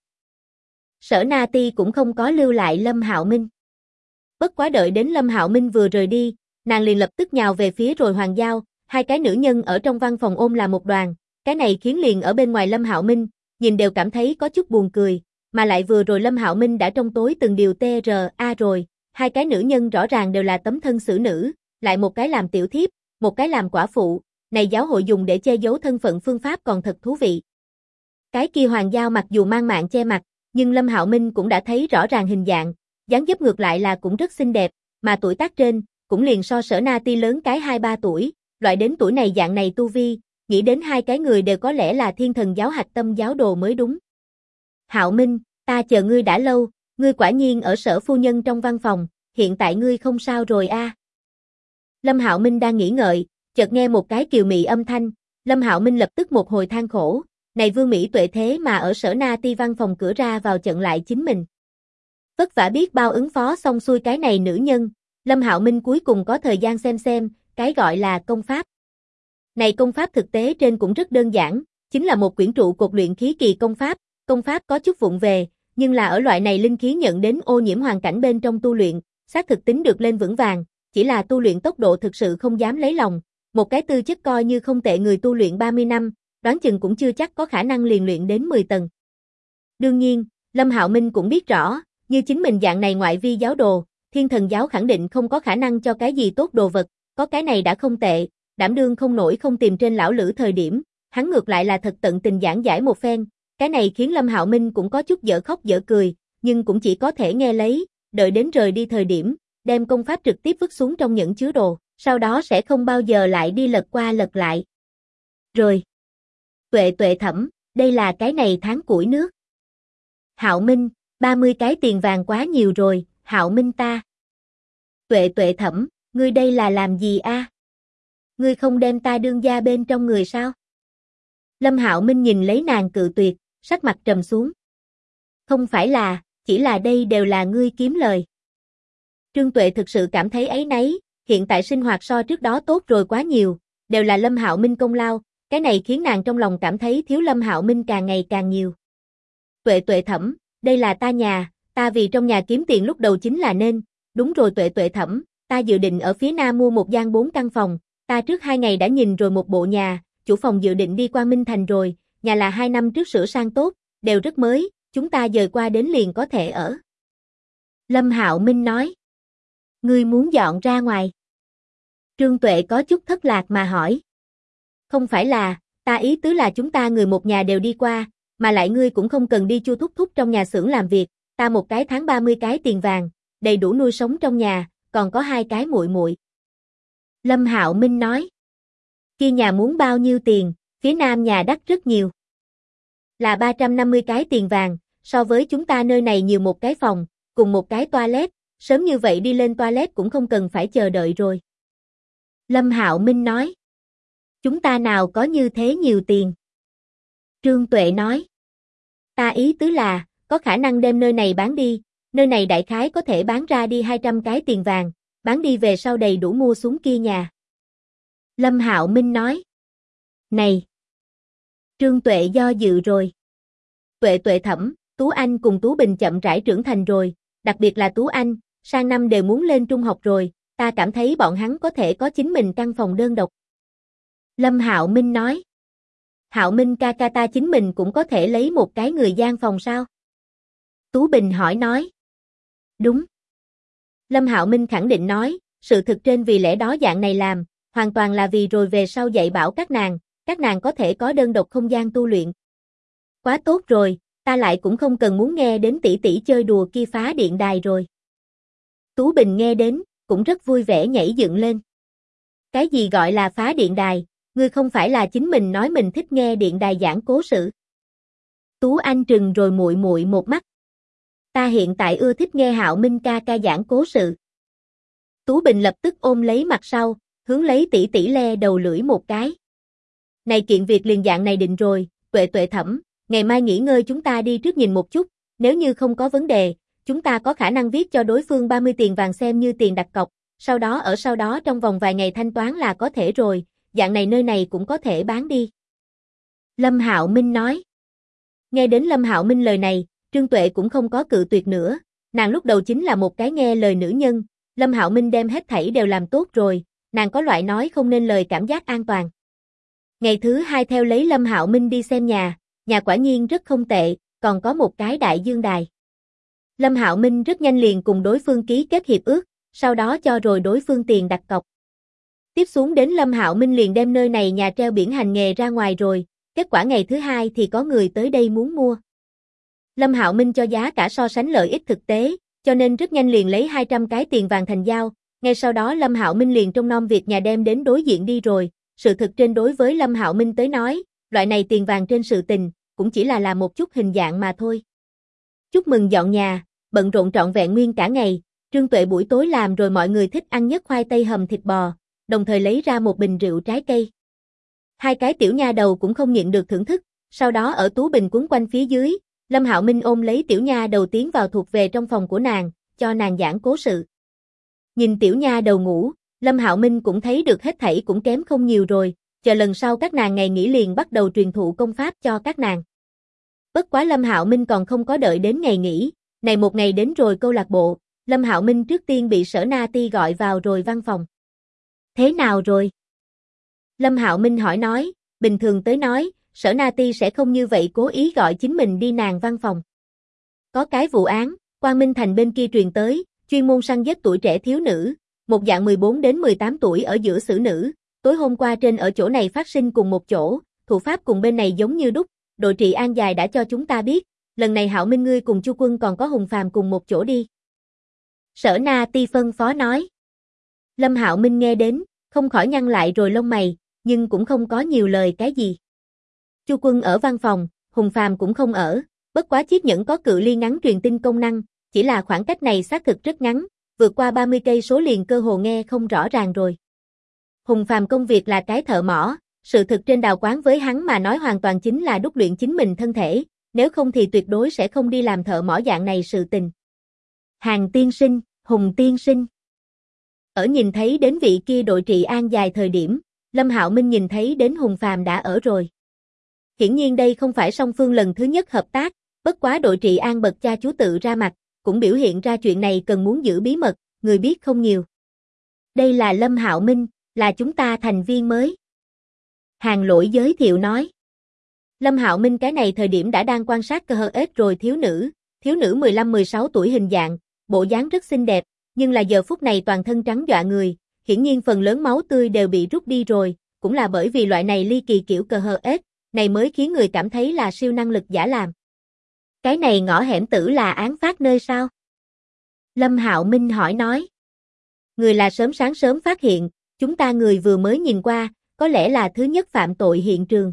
A: Sở Na Ti cũng không có lưu lại Lâm Hạo Minh. Bất quá đợi đến Lâm Hạo Minh vừa rời đi, nàng liền lập tức nhào về phía rồi Hoàng Giao, hai cái nữ nhân ở trong văn phòng ôm là một đoàn, cái này khiến liền ở bên ngoài Lâm Hạo Minh, nhìn đều cảm thấy có chút buồn cười, mà lại vừa rồi Lâm Hạo Minh đã trong tối từng điều TRA rồi, hai cái nữ nhân rõ ràng đều là tấm thân xử nữ, lại một cái làm tiểu thiếp, một cái làm quả phụ, này giáo hội dùng để che giấu thân phận phương pháp còn thật thú vị. Cái kia Hoàng Giao mặc dù mang mạng che mặt, nhưng Lâm Hạo Minh cũng đã thấy rõ ràng hình dạng, dáng dấp ngược lại là cũng rất xinh đẹp, mà tuổi tác trên, cũng liền so Sở Na Ti lớn cái 2-3 tuổi, loại đến tuổi này dạng này tu vi, nghĩ đến hai cái người đều có lẽ là Thiên Thần giáo hạch tâm giáo đồ mới đúng. Hạo Minh, ta chờ ngươi đã lâu, ngươi quả nhiên ở Sở phu nhân trong văn phòng, hiện tại ngươi không sao rồi a? Lâm Hạo Minh đang nghĩ ngợi, chợt nghe một cái kiều mị âm thanh, Lâm Hạo Minh lập tức một hồi than khổ, này Vương Mỹ Tuệ thế mà ở Sở Na Ti văn phòng cửa ra vào chặn lại chính mình. Vất vả biết bao ứng phó xong xuôi cái này nữ nhân, Lâm Hạo Minh cuối cùng có thời gian xem, cái gọi là công pháp. Này công pháp thực tế trên cũng rất đơn giản, chính là một quyển trụ cột luyện khí kỳ công pháp có chút vụng về, nhưng là ở loại này linh khí nhận đến ô nhiễm hoàn cảnh bên trong tu luyện, xác thực tính được lên vững vàng, chỉ là tu luyện tốc độ thực sự không dám lấy lòng, một cái tư chất coi như không tệ người tu luyện 30 năm, đoán chừng cũng chưa chắc có khả năng liền luyện đến 10 tầng. Đương nhiên, Lâm Hạo Minh cũng biết rõ, như chính mình dạng này ngoại vi giáo đồ, Thiên Thần giáo khẳng định không có khả năng cho cái gì tốt đồ vật, có cái này đã không tệ, đảm đương không nổi không tìm trên lão lữ thời điểm, hắn ngược lại là thật tận tình giảng giải một phen, cái này khiến Lâm Hạo Minh cũng có chút dở khóc dở cười, nhưng cũng chỉ có thể nghe lấy, đợi đến rời đi thời điểm, đem công pháp trực tiếp vứt xuống trong những chứa đồ, sau đó sẽ không bao giờ lại đi lật qua lật lại. Rồi. Tuệ Thẩm, đây là cái này tháng củi nước. Hạo Minh, 30 cái tiền vàng quá nhiều rồi, Hạo Minh ta. Tuệ Thẩm, ngươi đây là làm gì a? Ngươi không đem ta đương gia bên trong người sao? Lâm Hạo Minh nhìn lấy nàng cự tuyệt, sắc mặt trầm xuống. Không phải là, chỉ là đây đều là ngươi kiếm lời. Trương Tuệ thực sự cảm thấy áy náy, hiện tại sinh hoạt so trước đó tốt rồi quá nhiều, đều là Lâm Hạo Minh công lao, cái này khiến nàng trong lòng cảm thấy thiếu Lâm Hạo Minh càng ngày càng nhiều. Tuệ Thẩm, đây là ta nhà, ta vì trong nhà kiếm tiền lúc đầu chính là nên, đúng rồi Tuệ Thẩm, ta dự định ở phía Nam mua một gian 4 căn phòng, ta trước 2 ngày đã nhìn rồi một bộ nhà, chủ phòng dự định đi Quang Minh Thành rồi, nhà là 2 năm trước sửa sang tốt, đều rất mới, chúng ta dời qua đến liền có thể ở. Lâm Hạo Minh nói. Ngươi muốn dọn ra ngoài. Trương Tuệ có chút thất lạc mà hỏi. Không phải là, ta ý tứ là chúng ta người một nhà đều đi qua, mà lại ngươi cũng không cần đi Chu thúc thúc trong nhà xưởng làm việc, ta một cái tháng 30 cái tiền vàng, đầy đủ nuôi sống trong nhà, còn có 2 cái muội muội. Lâm Hạo Minh nói. Kia nhà muốn bao nhiêu tiền, phía Nam nhà đắt rất nhiều. Là 350 cái tiền vàng, so với chúng ta nơi này nhiều một cái phòng, cùng một cái toilet, sớm như vậy đi lên toilet cũng không cần phải chờ đợi rồi. Lâm Hạo Minh nói. Chúng ta nào có như thế nhiều tiền. Trương Tuệ nói. Ta ý tứ là, có khả năng đem nơi này bán đi, nơi này đại khái có thể bán ra đi 200 cái tiền vàng, bán đi về sau đầy đủ mua xuống kia nhà. Lâm Hạo Minh nói. Này! Trương Tuệ do dự rồi. Tuệ Thẩm, Tú Anh cùng Tú Bình chậm rãi trưởng thành rồi, đặc biệt là Tú Anh, sang năm đều muốn lên trung học rồi, ta cảm thấy bọn hắn có thể có chính mình căn phòng đơn độc. Lâm Hạo Minh nói. Hạo Minh ca ca ta chính mình cũng có thể lấy một cái người gian phòng sao? Tú Bình hỏi nói. Đúng. Lâm Hạo Minh khẳng định nói, sự thực trên vì lẽ đó dạng này làm, hoàn toàn là vì rồi về sau dạy bảo các nàng có thể có đơn độc không gian tu luyện. Quá tốt rồi, ta lại cũng không cần muốn nghe đến tỷ tỷ chơi đùa kia phá điện đài rồi. Tú Bình nghe đến, cũng rất vui vẻ nhảy dựng lên. Cái gì gọi là phá điện đài, ngươi không phải là chính mình nói mình thích nghe điện đài giảng cố sự. Tú Anh trừng rồi muội muội một mắt. Ta hiện tại ưa thích nghe Hạo Minh ca ca giảng cố sự. Tú Bình lập tức ôm lấy mặt sau, hướng lấy tỷ tỷ le đầu lưỡi một cái. Này kiện việc liền dạng này định rồi, Tuệ Thẩm, ngày mai nghỉ ngơi chúng ta đi trước nhìn một chút, nếu như không có vấn đề, chúng ta có khả năng viết cho đối phương 30 tiền vàng xem như tiền đặt cọc, sau đó trong vòng vài ngày thanh toán là có thể rồi, dạng này nơi này cũng có thể bán đi. Lâm Hạo Minh nói. Nghe đến Lâm Hạo Minh lời này, Trương Tuệ cũng không có cự tuyệt nữa, nàng lúc đầu chính là một cái nghe lời nữ nhân, Lâm Hạo Minh đem hết thảy đều làm tốt rồi, nàng có loại nói không nên lời cảm giác an toàn. Ngày thứ hai theo lấy Lâm Hạo Minh đi xem nhà quả nhiên rất không tệ, còn có một cái đại dương đài. Lâm Hạo Minh rất nhanh liền cùng đối phương ký kết hiệp ước, sau đó cho rồi đối phương tiền đặt cọc. Tiếp xuống đến Lâm Hạo Minh liền đem nơi này nhà treo biển hành nghề ra ngoài rồi, kết quả ngày thứ hai thì có người tới đây muốn mua. Lâm Hạo Minh cho giá cả so sánh lợi ích thực tế, cho nên rất nhanh liền lấy 200 cái tiền vàng thành giao, ngay sau đó Lâm Hạo Minh liền trông nom việc nhà đem đến đối diện đi rồi, sự thực trên đối với Lâm Hạo Minh tới nói, loại này tiền vàng trên sự tình, cũng chỉ là một chút hình dạng mà thôi. Chúc mừng dọn nhà, bận rộn trọn vẹn nguyên cả ngày, Trương Tuệ buổi tối làm rồi mọi người thích ăn nhất khoai tây hầm thịt bò, đồng thời lấy ra một bình rượu trái cây. Hai cái tiểu nha đầu cũng không nhịn được thưởng thức, sau đó ở tú bình quấn quanh phía dưới, Lâm Hạo Minh ôm lấy tiểu nha đầu tiến vào thuộc về trong phòng của nàng, cho nàng giảng cố sự. Nhìn tiểu nha đầu ngủ, Lâm Hạo Minh cũng thấy được hết thảy cũng kém không nhiều rồi, chờ lần sau các nàng ngày nghỉ liền bắt đầu truyền thụ công pháp cho các nàng. Bất quá Lâm Hạo Minh còn không có đợi đến ngày nghỉ, này một ngày đến rồi câu lạc bộ, Lâm Hạo Minh trước tiên bị Sở Na Ti gọi vào rồi văn phòng. Thế nào rồi? Lâm Hạo Minh hỏi nói, bình thường tới nói, Sở Na Ti sẽ không như vậy cố ý gọi chính mình đi nàng văn phòng. Có cái vụ án, Quang Minh Thành bên kia truyền tới, chuyên môn săn giết tuổi trẻ thiếu nữ, một dạng 14 đến 18 tuổi ở giữa xử nữ, tối hôm qua trên ở chỗ này phát sinh cùng một chỗ, thủ pháp cùng bên này giống như đúc, đội trị an dài đã cho chúng ta biết, lần này Hạo Minh ngươi cùng Chu Quân còn có Hùng Phàm cùng một chỗ đi. Sở Na Ti phân phó nói. Lâm Hạo Minh nghe đến, không khỏi nhăn lại rồi lông mày, nhưng cũng không có nhiều lời cái gì. Chu Quân ở văn phòng, Hùng Phàm cũng không ở, bất quá chiếc nhẫn có cự ly ngắn truyền tin công năng, chỉ là khoảng cách này xác thực rất ngắn, vượt qua 30 cây số liền cơ hồ nghe không rõ ràng rồi. Hùng Phàm công việc là cái thợ mỏ, sự thực trên đào quán với hắn mà nói hoàn toàn chính là đúc luyện chính mình thân thể, nếu không thì tuyệt đối sẽ không đi làm thợ mỏ dạng này sự tình. Hàng tiên sinh, Hùng tiên sinh. Ở nhìn thấy đến vị kia đội trị an dài thời điểm, Lâm Hạo Minh nhìn thấy đến Hùng Phàm đã ở rồi. Hiển nhiên đây không phải song phương lần thứ nhất hợp tác, bất quá đội trị an bậc cha chú tự ra mặt, cũng biểu hiện ra chuyện này cần muốn giữ bí mật, người biết không nhiều. Đây là Lâm Hạo Minh, là chúng ta thành viên mới. Hàng Lỗi giới thiệu nói. Lâm Hạo Minh cái này thời điểm đã đang quan sát cơ hờ ếch rồi thiếu nữ 15-16 tuổi hình dạng, bộ dáng rất xinh đẹp, nhưng là giờ phút này toàn thân trắng dọa người, hiển nhiên phần lớn máu tươi đều bị rút đi rồi, cũng là bởi vì loại này ly kỳ kiểu cơ hờ ếch, này mới khiến người cảm thấy là siêu năng lực giả làm. Cái này ngõ hẻm tử là án phát nơi sao? Lâm Hạo Minh hỏi nói. Người là sớm sáng sớm phát hiện, chúng ta người vừa mới nhìn qua, có lẽ là thứ nhất phạm tội hiện trường.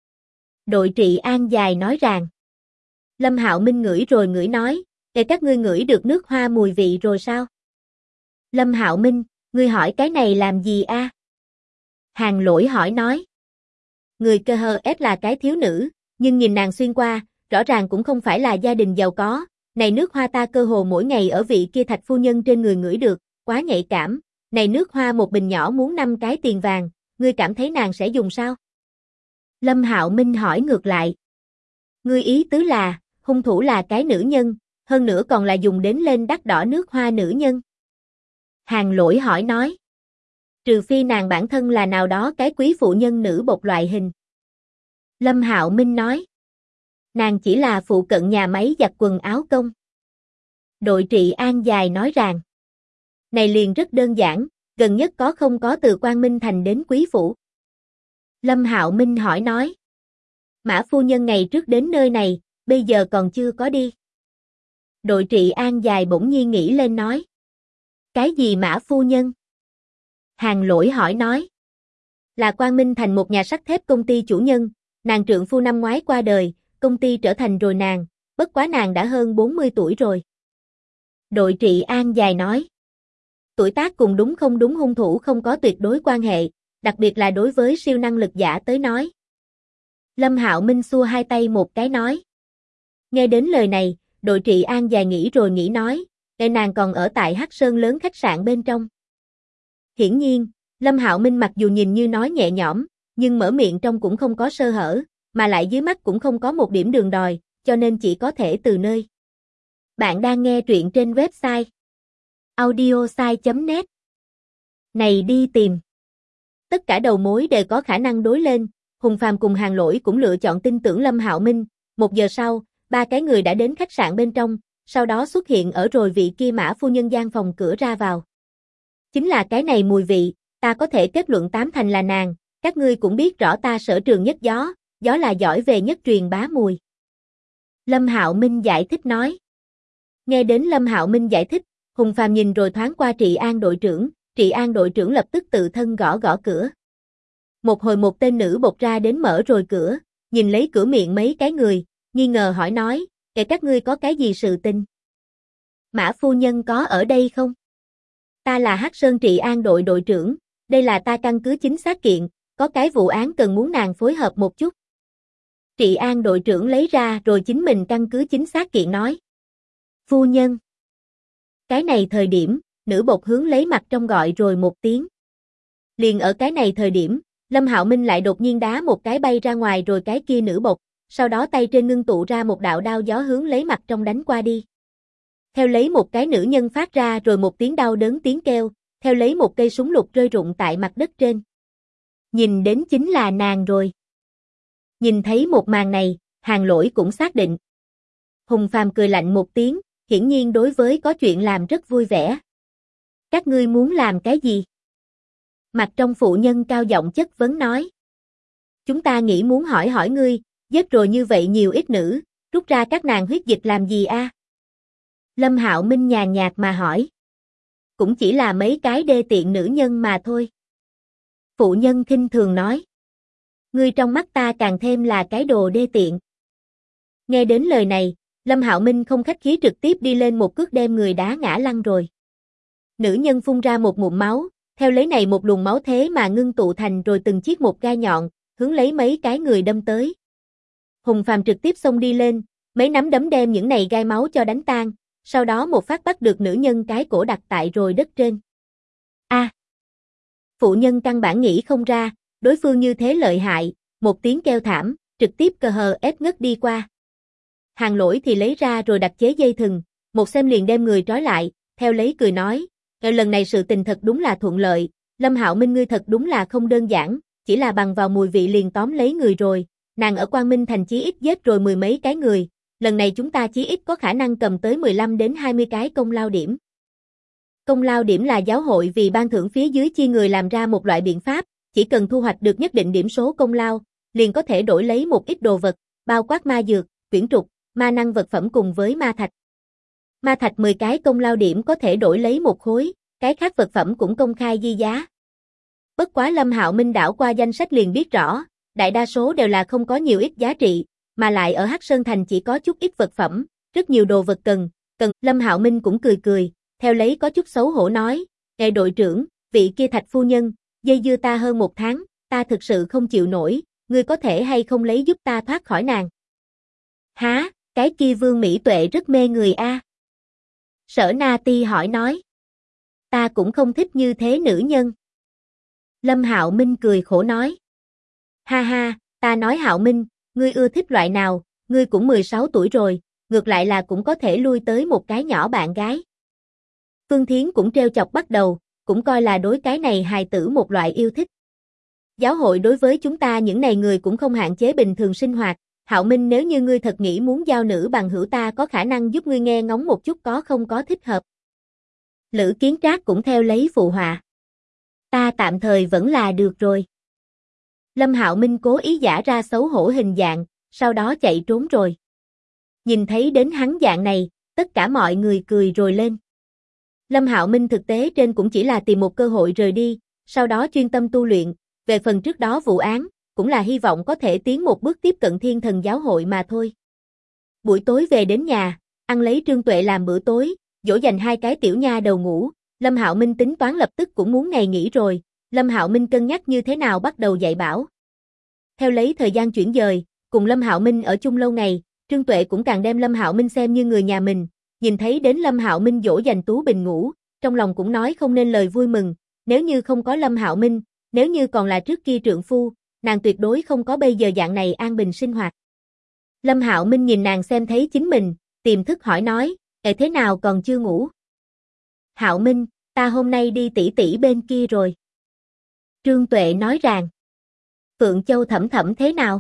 A: Đội trị an dài nói rằng. Lâm Hạo Minh ngửi rồi ngửi nói, để các ngươi ngửi được nước hoa mùi vị rồi sao? Lâm Hạo Minh, ngươi hỏi cái này làm gì a? Hàng Lỗi hỏi nói. Người cơ hờ ép là cái thiếu nữ, nhưng nhìn nàng xuyên qua, rõ ràng cũng không phải là gia đình giàu có, này nước hoa ta cơ hồ mỗi ngày ở vị kia Thạch phu nhân trên người ngửi được, quá nhạy cảm, này nước hoa một bình nhỏ muốn 5 cái tiền vàng, ngươi cảm thấy nàng sẽ dùng sao? Lâm Hạo Minh hỏi ngược lại. Ngươi ý tứ là, hung thủ là cái nữ nhân, hơn nữa còn là dùng đến lên đắt đỏ nước hoa nữ nhân. Hàng Lỗi hỏi nói. Trừ phi nàng bản thân là nào đó cái quý phụ nhân nữ bộc loại hình. Lâm Hạo Minh nói. Nàng chỉ là phụ cận nhà máy giặt quần áo công. Đội trị an dài nói rằng. Này liền rất đơn giản, gần nhất có không có từ Quang Minh Thành đến quý phủ. Lâm Hạo Minh hỏi nói. Mã phu nhân ngày trước đến nơi này, bây giờ còn chưa có đi. Đội trị an dài bỗng nhiên nghĩ lên nói. Cái gì Mã phu nhân? Hàng Lỗi hỏi nói. Là Quang Minh Thành một nhà sắt thép công ty chủ nhân, nàng trượng phu năm ngoái qua đời, công ty trở thành rồi nàng, bất quá nàng đã hơn 40 tuổi rồi. Đội trị an dài nói. Tuổi tác cùng đúng không đúng hung thủ không có tuyệt đối quan hệ, đặc biệt là đối với siêu năng lực giả tới nói. Lâm Hạo Minh xua hai tay một cái nói. Nghe đến lời này, đội trị an dài nghĩ rồi nghĩ nói, nàng còn ở tại Hắc Sơn lớn khách sạn bên trong. Hiển nhiên, Lâm Hạo Minh mặc dù nhìn như nói nhẹ nhõm, nhưng mở miệng trong cũng không có sơ hở, mà lại dưới mắt cũng không có một điểm đường đòi, cho nên chỉ có thể từ nơi. Bạn đang nghe truyện trên website audiosai.net. Này đi tìm. Tất cả đầu mối đều có khả năng đối lên, Hùng Phàm cùng Hàng Lỗi cũng lựa chọn tin tưởng Lâm Hạo Minh. 1 giờ sau, 3 cái người đã đến khách sạn bên trong, sau đó xuất hiện ở rồi vị kia Mã phu nhân gian phòng cửa ra vào. Chính là cái này mùi vị, ta có thể kết luận 8 thành là nàng, các ngươi cũng biết rõ ta sở trường nhất gió, gió là giỏi về nhất truyền bá mùi. Lâm Hạo Minh giải thích nói. Nghe đến Lâm Hạo Minh giải thích, Hùng Phàm nhìn rồi thoáng qua Trị An đội trưởng lập tức tự thân gõ gõ cửa. Một hồi một tên nữ bột ra đến mở rồi cửa, nhìn lấy cửa miệng mấy cái người, nghi ngờ hỏi nói, kể các ngươi có cái gì sự tình? Mã phu nhân có ở đây không? Ta là Hắc Sơn Trị An đội trưởng, đây là ta căn cứ chính xác kiện, có cái vụ án cần muốn nàng phối hợp một chút. Trị An đội trưởng lấy ra rồi chính mình căn cứ chính xác kiện nói. Phu nhân. Cái này thời điểm, nữ bột hướng lấy mặt trong gọi rồi một tiếng. Liền ở cái này thời điểm, Lâm Hạo Minh lại đột nhiên đá một cái bay ra ngoài rồi cái kia nữ bột, sau đó tay trên ngưng tụ ra một đạo đao gió hướng lấy mặt trong đánh qua đi. Theo lấy một cái nữ nhân phát ra rồi một tiếng đau đớn tiếng kêu, theo lấy một cây súng lục rơi rụng tại mặt đất trên. Nhìn đến chính là nàng rồi. Nhìn thấy một màn này, Hàng Lỗi cũng xác định. Hùng Phàm cười lạnh một tiếng, hiển nhiên đối với có chuyện làm rất vui vẻ. Các ngươi muốn làm cái gì? Mặt trong phụ nhân cao giọng chất vấn nói. Chúng ta nghĩ muốn hỏi hỏi ngươi, giết rồi như vậy nhiều ít nữ, rút ra các nàng huyết dịch làm gì a? Lâm Hạo Minh nhàn nhạt mà hỏi. Cũng chỉ là mấy cái đê tiện nữ nhân mà thôi. Phụ nhân khinh thường nói. Ngươi trong mắt ta càng thêm là cái đồ đê tiện. Nghe đến lời này, Lâm Hạo Minh không khách khí trực tiếp đi lên một cước đem người đá ngã lăn rồi. Nữ nhân phun ra một ngụm máu, theo lấy này một luồng máu thế mà ngưng tụ thành rồi từng chiếc một gai nhọn, hướng lấy mấy cái người đâm tới. Hùng Phàm trực tiếp xông đi lên, mấy nắm đấm đem những này gai máu cho đánh tan, sau đó một phát bắt được nữ nhân cái cổ đặt tại rồi đất trên. A! Phụ nhân căn bản nghĩ không ra, đối phương như thế lợi hại, một tiếng kêu thảm, trực tiếp cờ hờ ép ngất đi qua. Hàng Lỗi thì lấy ra rồi đặt chế dây thừng, một xem liền đem người trói lại, theo lấy cười nói, lần này sự tình thật đúng là thuận lợi, Lâm Hạo Minh ngươi thật đúng là không đơn giản, chỉ là bằng vào mùi vị liền tóm lấy người rồi, nàng ở Quang Minh thành chí ít giết rồi 10 mấy cái người, lần này chúng ta chí ít có khả năng cầm tới 15 đến 20 cái công lao điểm. Công lao điểm là giáo hội vì ban thưởng phía dưới chi người làm ra một loại biện pháp, chỉ cần thu hoạch được nhất định điểm số công lao, liền có thể đổi lấy một ít đồ vật, bao quát ma dược, quyển trục, ma năng vật phẩm cùng với ma thạch. Ma thạch 10 cái công lao điểm có thể đổi lấy một khối, cái khác vật phẩm cũng công khai ghi giá. Bất quá Lâm Hạo Minh đảo qua danh sách liền biết rõ, đại đa số đều là không có nhiều ít giá trị, mà lại ở Hắc Sơn Thành chỉ có chút ít vật phẩm, rất nhiều đồ vật cần. Lâm Hạo Minh cũng cười, theo lấy có chút xấu hổ nói, ngài đội trưởng, vị kia Thạch phu nhân, dây dưa ta hơn 1 tháng, ta thực sự không chịu nổi, ngươi có thể hay không lấy giúp ta thoát khỏi nàng. Há, cái kia Vương Mỹ Tuệ rất mê người a. Sở Na Ti hỏi nói. Ta cũng không thích như thế nữ nhân. Lâm Hạo Minh cười khổ nói. Ha ha, ta nói Hạo Minh, ngươi ưa thích loại nào, ngươi cũng 16 tuổi rồi, ngược lại là cũng có thể lui tới một cái nhỏ bạn gái. Phương Thiến cũng trêu chọc bắt đầu, cũng coi là đối cái này hài tử một loại yêu thích. Giáo hội đối với chúng ta những này người cũng không hạn chế bình thường sinh hoạt, Hạo Minh nếu như ngươi thật nghĩ muốn giao nữ bằng hữu ta có khả năng giúp ngươi nghe ngóng một chút có không có thích hợp. Lữ Kiến Trác cũng theo lấy phụ họa. Ta tạm thời vẫn là được rồi. Lâm Hạo Minh cố ý giả ra xấu hổ hình dạng, sau đó chạy trốn rồi. Nhìn thấy đến hắn dạng này, tất cả mọi người cười rồi lên. Lâm Hạo Minh thực tế trên cũng chỉ là tìm một cơ hội rời đi, sau đó chuyên tâm tu luyện, về phần trước đó vụ án, cũng là hy vọng có thể tiến một bước tiếp cận Thiên Thần giáo hội mà thôi. Buổi tối về đến nhà, ăn lấy Trương Tuệ làm bữa tối, dỗ dành 2 cái tiểu nha đầu ngủ, Lâm Hạo Minh tính toán lập tức cũng muốn ngày nghỉ rồi, Lâm Hạo Minh cân nhắc như thế nào bắt đầu dạy bảo. Theo lấy thời gian chuyển dời, cùng Lâm Hạo Minh ở chung lâu ngày, Trương Tuệ cũng càng đem Lâm Hạo Minh xem như người nhà mình, nhìn thấy đến Lâm Hạo Minh dỗ dành Tú Bình ngủ, trong lòng cũng nói không nên lời vui mừng, nếu như không có Lâm Hạo Minh, nếu như còn là trước kia trượng phu, nàng tuyệt đối không có bây giờ dạng này an bình sinh hoạt. Lâm Hạo Minh nhìn nàng xem thấy chính mình, tiềm thức hỏi nói, thế nào còn chưa ngủ? Hạo Minh, ta hôm nay đi tỷ tỷ bên kia rồi. Trương Tuệ nói rằng, Phượng Châu Thẩm Thẩm thế nào?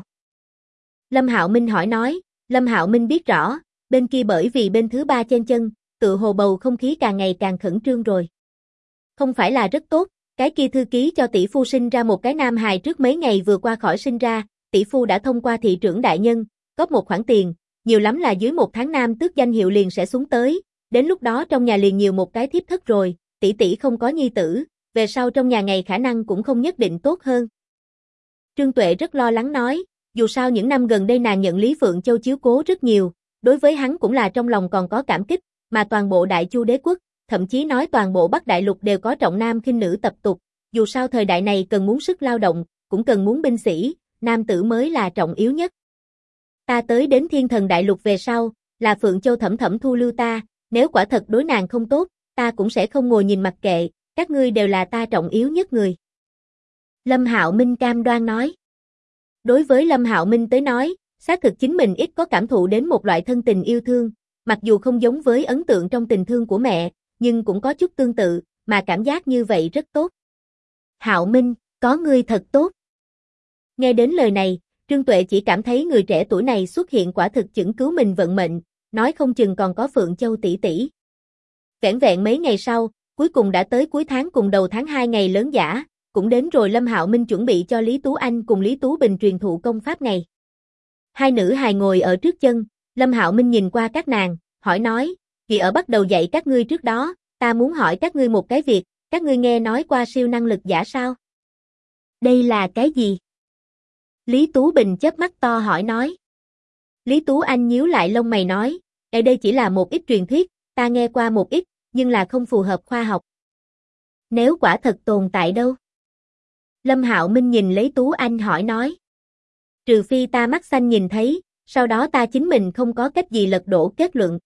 A: Lâm Hạo Minh hỏi nói, Lâm Hạo Minh biết rõ, bên kia bởi vì bên thứ ba chen chân, tự hồ bầu không khí càng ngày càng khẩn trương rồi. Không phải là rất tốt, cái kia thư ký cho tỷ phu sinh ra một cái nam hài trước mấy ngày vừa qua khỏi sinh ra, tỷ phu đã thông qua thị trưởng đại nhân, góp một khoản tiền, nhiều lắm là dưới 1 tháng nam tước danh hiệu liền sẽ xuống tới, đến lúc đó trong nhà liền nhiều một cái thiếp thất rồi, tỷ tỷ không có nhi tử, về sau trong nhà ngày khả năng cũng không nhất định tốt hơn. Trương Tuệ rất lo lắng nói, dù sao những năm gần đây nàng nhận Lý Phượng Châu chiếu cố rất nhiều, đối với hắn cũng là trong lòng còn có cảm kích, mà toàn bộ Đại Chu đế quốc, thậm chí nói toàn bộ Bắc Đại Lục đều có trọng nam khinh nữ tập tục, dù sao thời đại này cần muốn sức lao động, cũng cần muốn binh sĩ, nam tử mới là trọng yếu nhất. Ta tới đến Thiên Thần Đại Lục về sau, là Phượng Châu Thẩm Thẩm thu lưu ta, nếu quả thật đối nàng không tốt, ta cũng sẽ không ngồi nhìn mặc kệ, các ngươi đều là ta trọng yếu nhất người. Lâm Hạo Minh cam đoan nói. Đối với Lâm Hạo Minh tới nói, xác thực chính mình ít có cảm thụ đến một loại thân tình yêu thương, mặc dù không giống với ấn tượng trong tình thương của mẹ, nhưng cũng có chút tương tự, mà cảm giác như vậy rất tốt. Hạo Minh, có ngươi thật tốt. Nghe đến lời này, Trương Tuệ chỉ cảm thấy người trẻ tuổi này xuất hiện quả thực chững cứu mình vận mệnh, nói không chừng còn có Phượng Châu tỷ tỷ. Vẻn vẹn mấy ngày sau, cuối cùng đã tới cuối tháng cùng đầu tháng 2 ngày lớn giả, cũng đến rồi Lâm Hạo Minh chuẩn bị cho Lý Tú Anh cùng Lý Tú Bình truyền thụ công pháp ngày. Hai nữ hài ngồi ở trước chân, Lâm Hạo Minh nhìn qua các nàng, hỏi nói, vì ở bắt đầu dạy các ngươi trước đó, ta muốn hỏi các ngươi một cái việc, các ngươi nghe nói qua siêu năng lực giả sao? Đây là cái gì? Lý Tú Bình chớp mắt to hỏi nói. Lý Tú Anh nhíu lại lông mày nói, đây chỉ là một ít truyền thuyết, ta nghe qua một ít, nhưng là không phù hợp khoa học. Nếu quả thật tồn tại đâu? Lâm Hạo Minh nhìn Lý Tú Anh hỏi nói. Trừ phi ta mắt xanh nhìn thấy, sau đó ta chính mình không có cách gì lật đổ kết luận.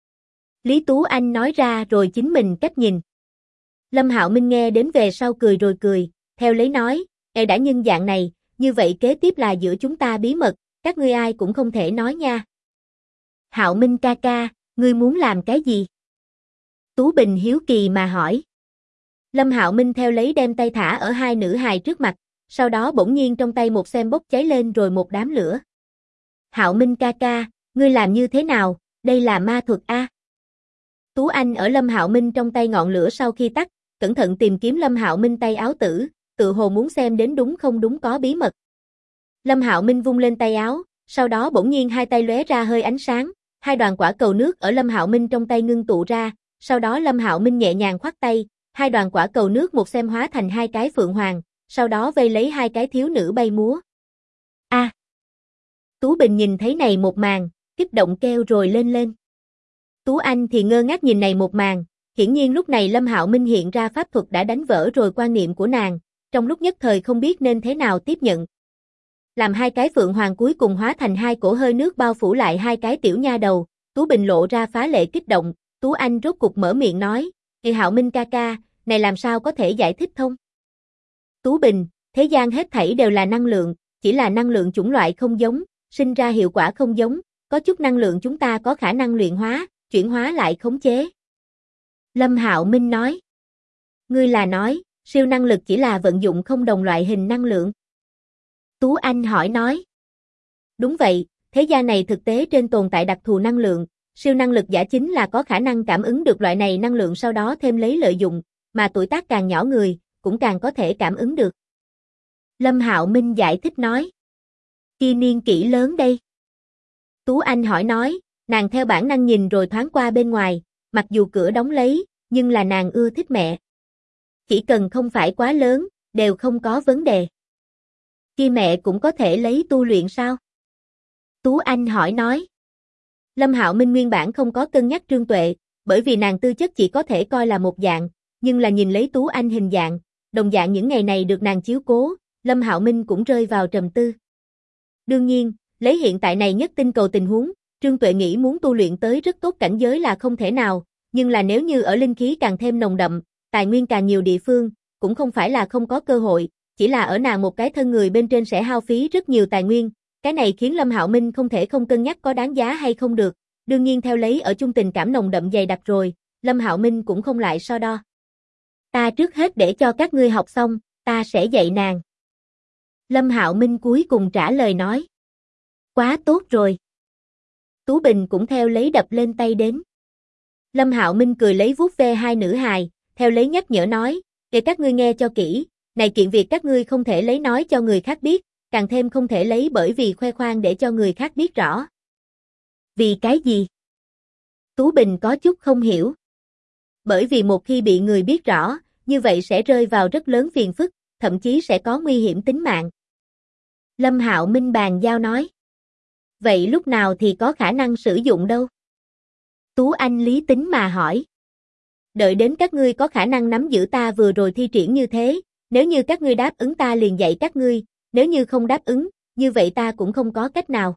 A: Lý Tú Anh nói ra rồi chính mình cách nhìn. Lâm Hạo Minh nghe đến về sau cười rồi cười, theo lấy nói, đã nhân dạng này, như vậy kế tiếp là giữa chúng ta bí mật, các ngươi ai cũng không thể nói nha. Hạo Minh ca ca, ngươi muốn làm cái gì? Tú Bình hiếu kỳ mà hỏi. Lâm Hạo Minh theo lấy đem tay thả ở hai nữ hài trước mặt, sau đó bỗng nhiên trong tay một xem bốc cháy lên rồi một đám lửa. Hạo Minh ca ca, ngươi làm như thế nào, đây là ma thuật a. Tú Anh ở Lâm Hạo Minh trong tay ngọn lửa sau khi tắt, cẩn thận tìm kiếm Lâm Hạo Minh tay áo tử, tự hồ muốn xem đến đúng không đúng có bí mật. Lâm Hạo Minh vung lên tay áo, sau đó bỗng nhiên hai tay lóe ra hơi ánh sáng, hai đoàn quả cầu nước ở Lâm Hạo Minh trong tay ngưng tụ ra, sau đó Lâm Hạo Minh nhẹ nhàng khoát tay, hai đoàn quả cầu nước một xem hóa thành hai cái phượng hoàng, sau đó vây lấy hai cái thiếu nữ bay múa. A! Tú Bình nhìn thấy này một màn, kích động kêu rồi lên lên. Tú Anh thì ngơ ngác nhìn này một màn, hiển nhiên lúc này Lâm Hạo Minh hiện ra pháp thuật đã đánh vỡ rồi quan niệm của nàng, trong lúc nhất thời không biết nên thế nào tiếp nhận. Làm hai cái phượng hoàng cuối cùng hóa thành hai cổ hơi nước bao phủ lại hai cái tiểu nha đầu, Tú Bình lộ ra phá lệ kích động, Tú Anh rốt cục mở miệng nói, Hạo Minh ca ca, này làm sao có thể giải thích thông? Tú Bình, thế gian hết thảy đều là năng lượng, chỉ là năng lượng chủng loại không giống, sinh ra hiệu quả không giống, có chút năng lượng chúng ta có khả năng luyện hóa, chuyển hóa lại khống chế. Lâm Hạo Minh nói. Ngươi là nói, siêu năng lực chỉ là vận dụng không đồng loại hình năng lượng. Tú Anh hỏi nói. Đúng vậy, thế gian này thực tế trên tồn tại đặc thù năng lượng, siêu năng lực giả chính là có khả năng cảm ứng được loại này năng lượng sau đó thêm lấy lợi dụng, mà tuổi tác càng nhỏ người, cũng càng có thể cảm ứng được. Lâm Hạo Minh giải thích nói. Kia niên kỷ lớn đây. Tú Anh hỏi nói, nàng theo bản năng nhìn rồi thoáng qua bên ngoài, mặc dù cửa đóng lấy, nhưng là nàng ưa thích mẹ. Chỉ cần không phải quá lớn, đều không có vấn đề. Kia mẹ cũng có thể lấy tu luyện sao? Tú Anh hỏi nói. Lâm Hạo Minh nguyên bản không có cân nhắc Trương Tuệ, bởi vì nàng tư chất chỉ có thể coi là một dạng, nhưng là nhìn lấy Tú Anh hình dạng, đồng dạng những ngày này được nàng chiếu cố, Lâm Hạo Minh cũng rơi vào trầm tư. Đương nhiên, lấy hiện tại này nhất tinh cầu tình huống, Trương Tuệ nghĩ muốn tu luyện tới rất tốt cảnh giới là không thể nào, nhưng là nếu như ở linh khí càng thêm nồng đậm, tài nguyên càng nhiều địa phương, cũng không phải là không có cơ hội, chỉ là ở nàng một cái thân người bên trên sẽ hao phí rất nhiều tài nguyên, cái này khiến Lâm Hạo Minh không thể không cân nhắc có đáng giá hay không được, đương nhiên theo lấy ở chung tình cảm nồng đậm dày đặc rồi, Lâm Hạo Minh cũng không lại so đo. Ta trước hết để cho các ngươi học xong, ta sẽ dạy nàng. Lâm Hạo Minh cuối cùng trả lời nói. Quá tốt rồi. Tú Bình cũng theo lấy đập lên tay đến. Lâm Hạo Minh cười lấy vuốt ve hai nữ hài, theo lấy nhắc nhở nói, để các ngươi nghe cho kỹ, này kiện việc các ngươi không thể lấy nói cho người khác biết, càng thêm không thể lấy bởi vì khoe khoang để cho người khác biết rõ. Vì cái gì? Tú Bình có chút không hiểu. Bởi vì một khi bị người biết rõ, như vậy sẽ rơi vào rất lớn phiền phức, thậm chí sẽ có nguy hiểm tính mạng. Lâm Hạo Minh bàn giao nói. Vậy lúc nào thì có khả năng sử dụng đâu? Tú Anh lý tính mà hỏi. Đợi đến các ngươi có khả năng nắm giữ ta vừa rồi thi triển như thế, nếu như các ngươi đáp ứng ta liền dạy các ngươi, nếu như không đáp ứng, như vậy ta cũng không có cách nào.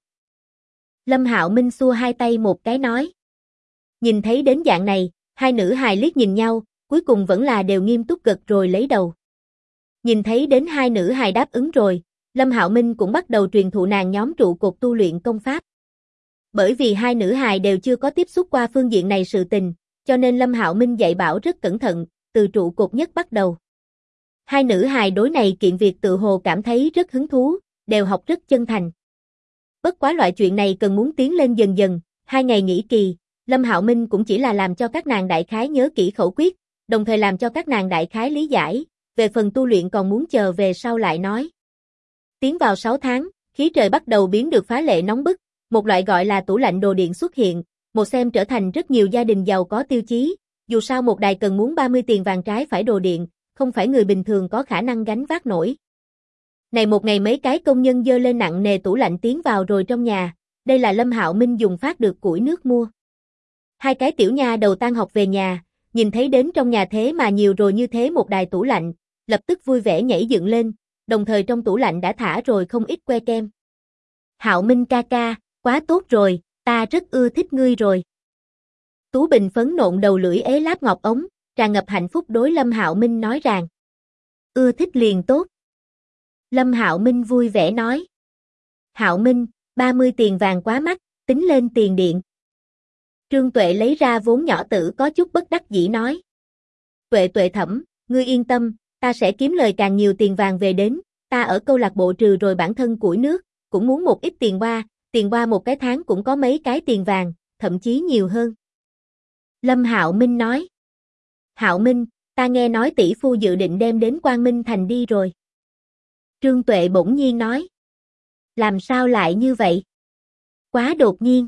A: Lâm Hạo Minh xua hai tay một cái nói. Nhìn thấy đến dạng này, hai nữ hài liếc nhìn nhau, cuối cùng vẫn là đều nghiêm túc gật rồi lấy đầu. Nhìn thấy đến hai nữ hài đáp ứng rồi, Lâm Hạo Minh cũng bắt đầu truyền thụ nàng nhóm trụ cột tu luyện công pháp. Bởi vì hai nữ hài đều chưa có tiếp xúc qua phương diện này sự tình, cho nên Lâm Hạo Minh dạy bảo rất cẩn thận, từ trụ cột nhất bắt đầu. Hai nữ hài đối này kiện việc tự hồ cảm thấy rất hứng thú, đều học rất chân thành. Bất quá loại chuyện này cần muốn tiến lên dần dần, 2 ngày nghỉ kỳ, Lâm Hạo Minh cũng chỉ là làm cho các nàng đại khái nhớ kỹ khẩu quyết, đồng thời làm cho các nàng đại khái lý giải, về phần tu luyện còn muốn chờ về sau lại nói. Tiến vào 6 tháng, khí trời bắt đầu biến được phá lệ nóng bức, một loại gọi là tủ lạnh đồ điện xuất hiện, một xem trở thành rất nhiều gia đình giàu có tiêu chí, dù sao một đài cần muốn 30 tiền vàng trái phải đồ điện, không phải người bình thường có khả năng gánh vác nổi. Này một ngày mấy cái công nhân dơ lên nặng nề tủ lạnh tiến vào rồi trong nhà, đây là Lâm Hạo Minh dùng phát được củi nước mua. Hai cái tiểu nha đầu tan học về nhà, nhìn thấy đến trong nhà thế mà nhiều rồi như thế một đài tủ lạnh, lập tức vui vẻ nhảy dựng lên, đồng thời trong tủ lạnh đã thả rồi không ít que kem. Hạo Minh ca ca, quá tốt rồi, ta rất ưa thích ngươi rồi. Tú Bình phấn nộn đầu lưỡi ế láp ngọc ống, tràn ngập hạnh phúc đối Lâm Hạo Minh nói rằng. Ưa thích liền tốt. Lâm Hạo Minh vui vẻ nói. Hạo Minh, 30 tiền vàng quá mắc, tính lên tiền điện. Trương Tuệ lấy ra vốn nhỏ tử có chút bất đắc dĩ nói. Tuệ Tuệ thẩm, ngươi yên tâm, ta sẽ kiếm lời càng nhiều tiền vàng về đến, ta ở câu lạc bộ trừ rồi bản thân củi nước, cũng muốn một ít tiền qua một cái tháng cũng có mấy cái tiền vàng, thậm chí nhiều hơn. Lâm Hạo Minh nói. Hạo Minh, ta nghe nói tỷ phu dự định đem đến Quang Minh Thành đi rồi. Trương Tuệ bỗng nhiên nói. Làm sao lại như vậy? Quá đột nhiên.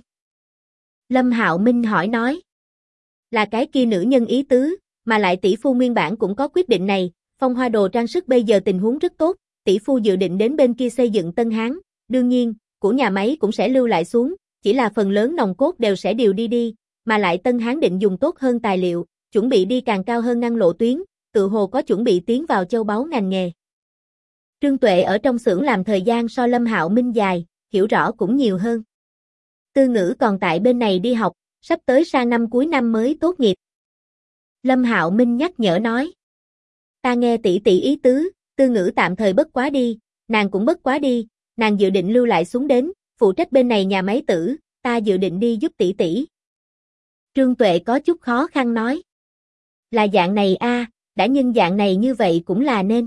A: Lâm Hạo Minh hỏi nói. Là cái kia nữ nhân ý tứ, mà lại tỷ phu nguyên bản cũng có quyết định này, Phong Hoa đồ trang sức bây giờ tình huống rất tốt, tỷ phu dự định đến bên kia xây dựng Tân Hán, đương nhiên, của nhà máy cũng sẽ lưu lại xuống, chỉ là phần lớn nòng cốt đều sẽ điều đi, mà lại Tân Hán định dùng tốt hơn tài liệu, chuẩn bị đi càng cao hơn ngăn lộ tuyến, tự hồ có chuẩn bị tiến vào châu báu ngành nghề. Trương Tuệ ở trong xưởng làm thời gian so Lâm Hạo Minh dài, hiểu rõ cũng nhiều hơn. Tư Ngữ còn tại bên này đi học, sắp tới sang năm cuối năm mới tốt nghiệp. Lâm Hạo Minh nhắc nhở nói. Ta nghe tỷ tỷ ý tứ, Tư Ngữ tạm thời bất quá đi, nàng cũng bất quá đi, nàng dự định lưu lại xuống đến, phụ trách bên này nhà máy tử, ta dự định đi giúp tỷ tỷ. Trương Tuệ có chút khó khăn nói. Là dạng này a, đã nhân dạng này như vậy cũng là nên.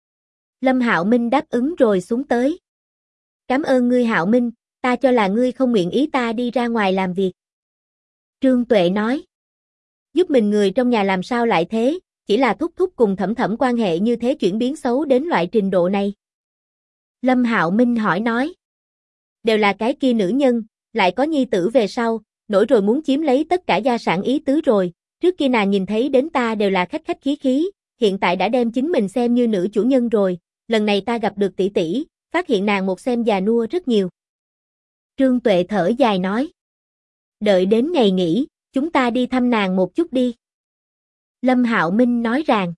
A: Lâm Hạo Minh đáp ứng rồi xuống tới. Cảm ơn ngươi Hạo Minh, ta cho là ngươi không nguyện ý ta đi ra ngoài làm việc. Trương Tuệ nói. Giúp mình người trong nhà làm sao lại thế, chỉ là thúc thúc cùng thẩm thẩm quan hệ như thế chuyển biến xấu đến loại trình độ này. Lâm Hạo Minh hỏi nói. Đều là cái kia nữ nhân, lại có nhi tử về sau, nổi rồi muốn chiếm lấy tất cả gia sản ý tứ rồi, trước kia nàng nhìn thấy đến ta đều là khách khách khí khí, hiện tại đã đem chính mình xem như nữ chủ nhân rồi, lần này ta gặp được tỷ tỷ, phát hiện nàng một xem già nua rất nhiều. Trương Tuệ thở dài nói. Đợi đến ngày nghỉ, chúng ta đi thăm nàng một chút đi. Lâm Hạo Minh nói rằng.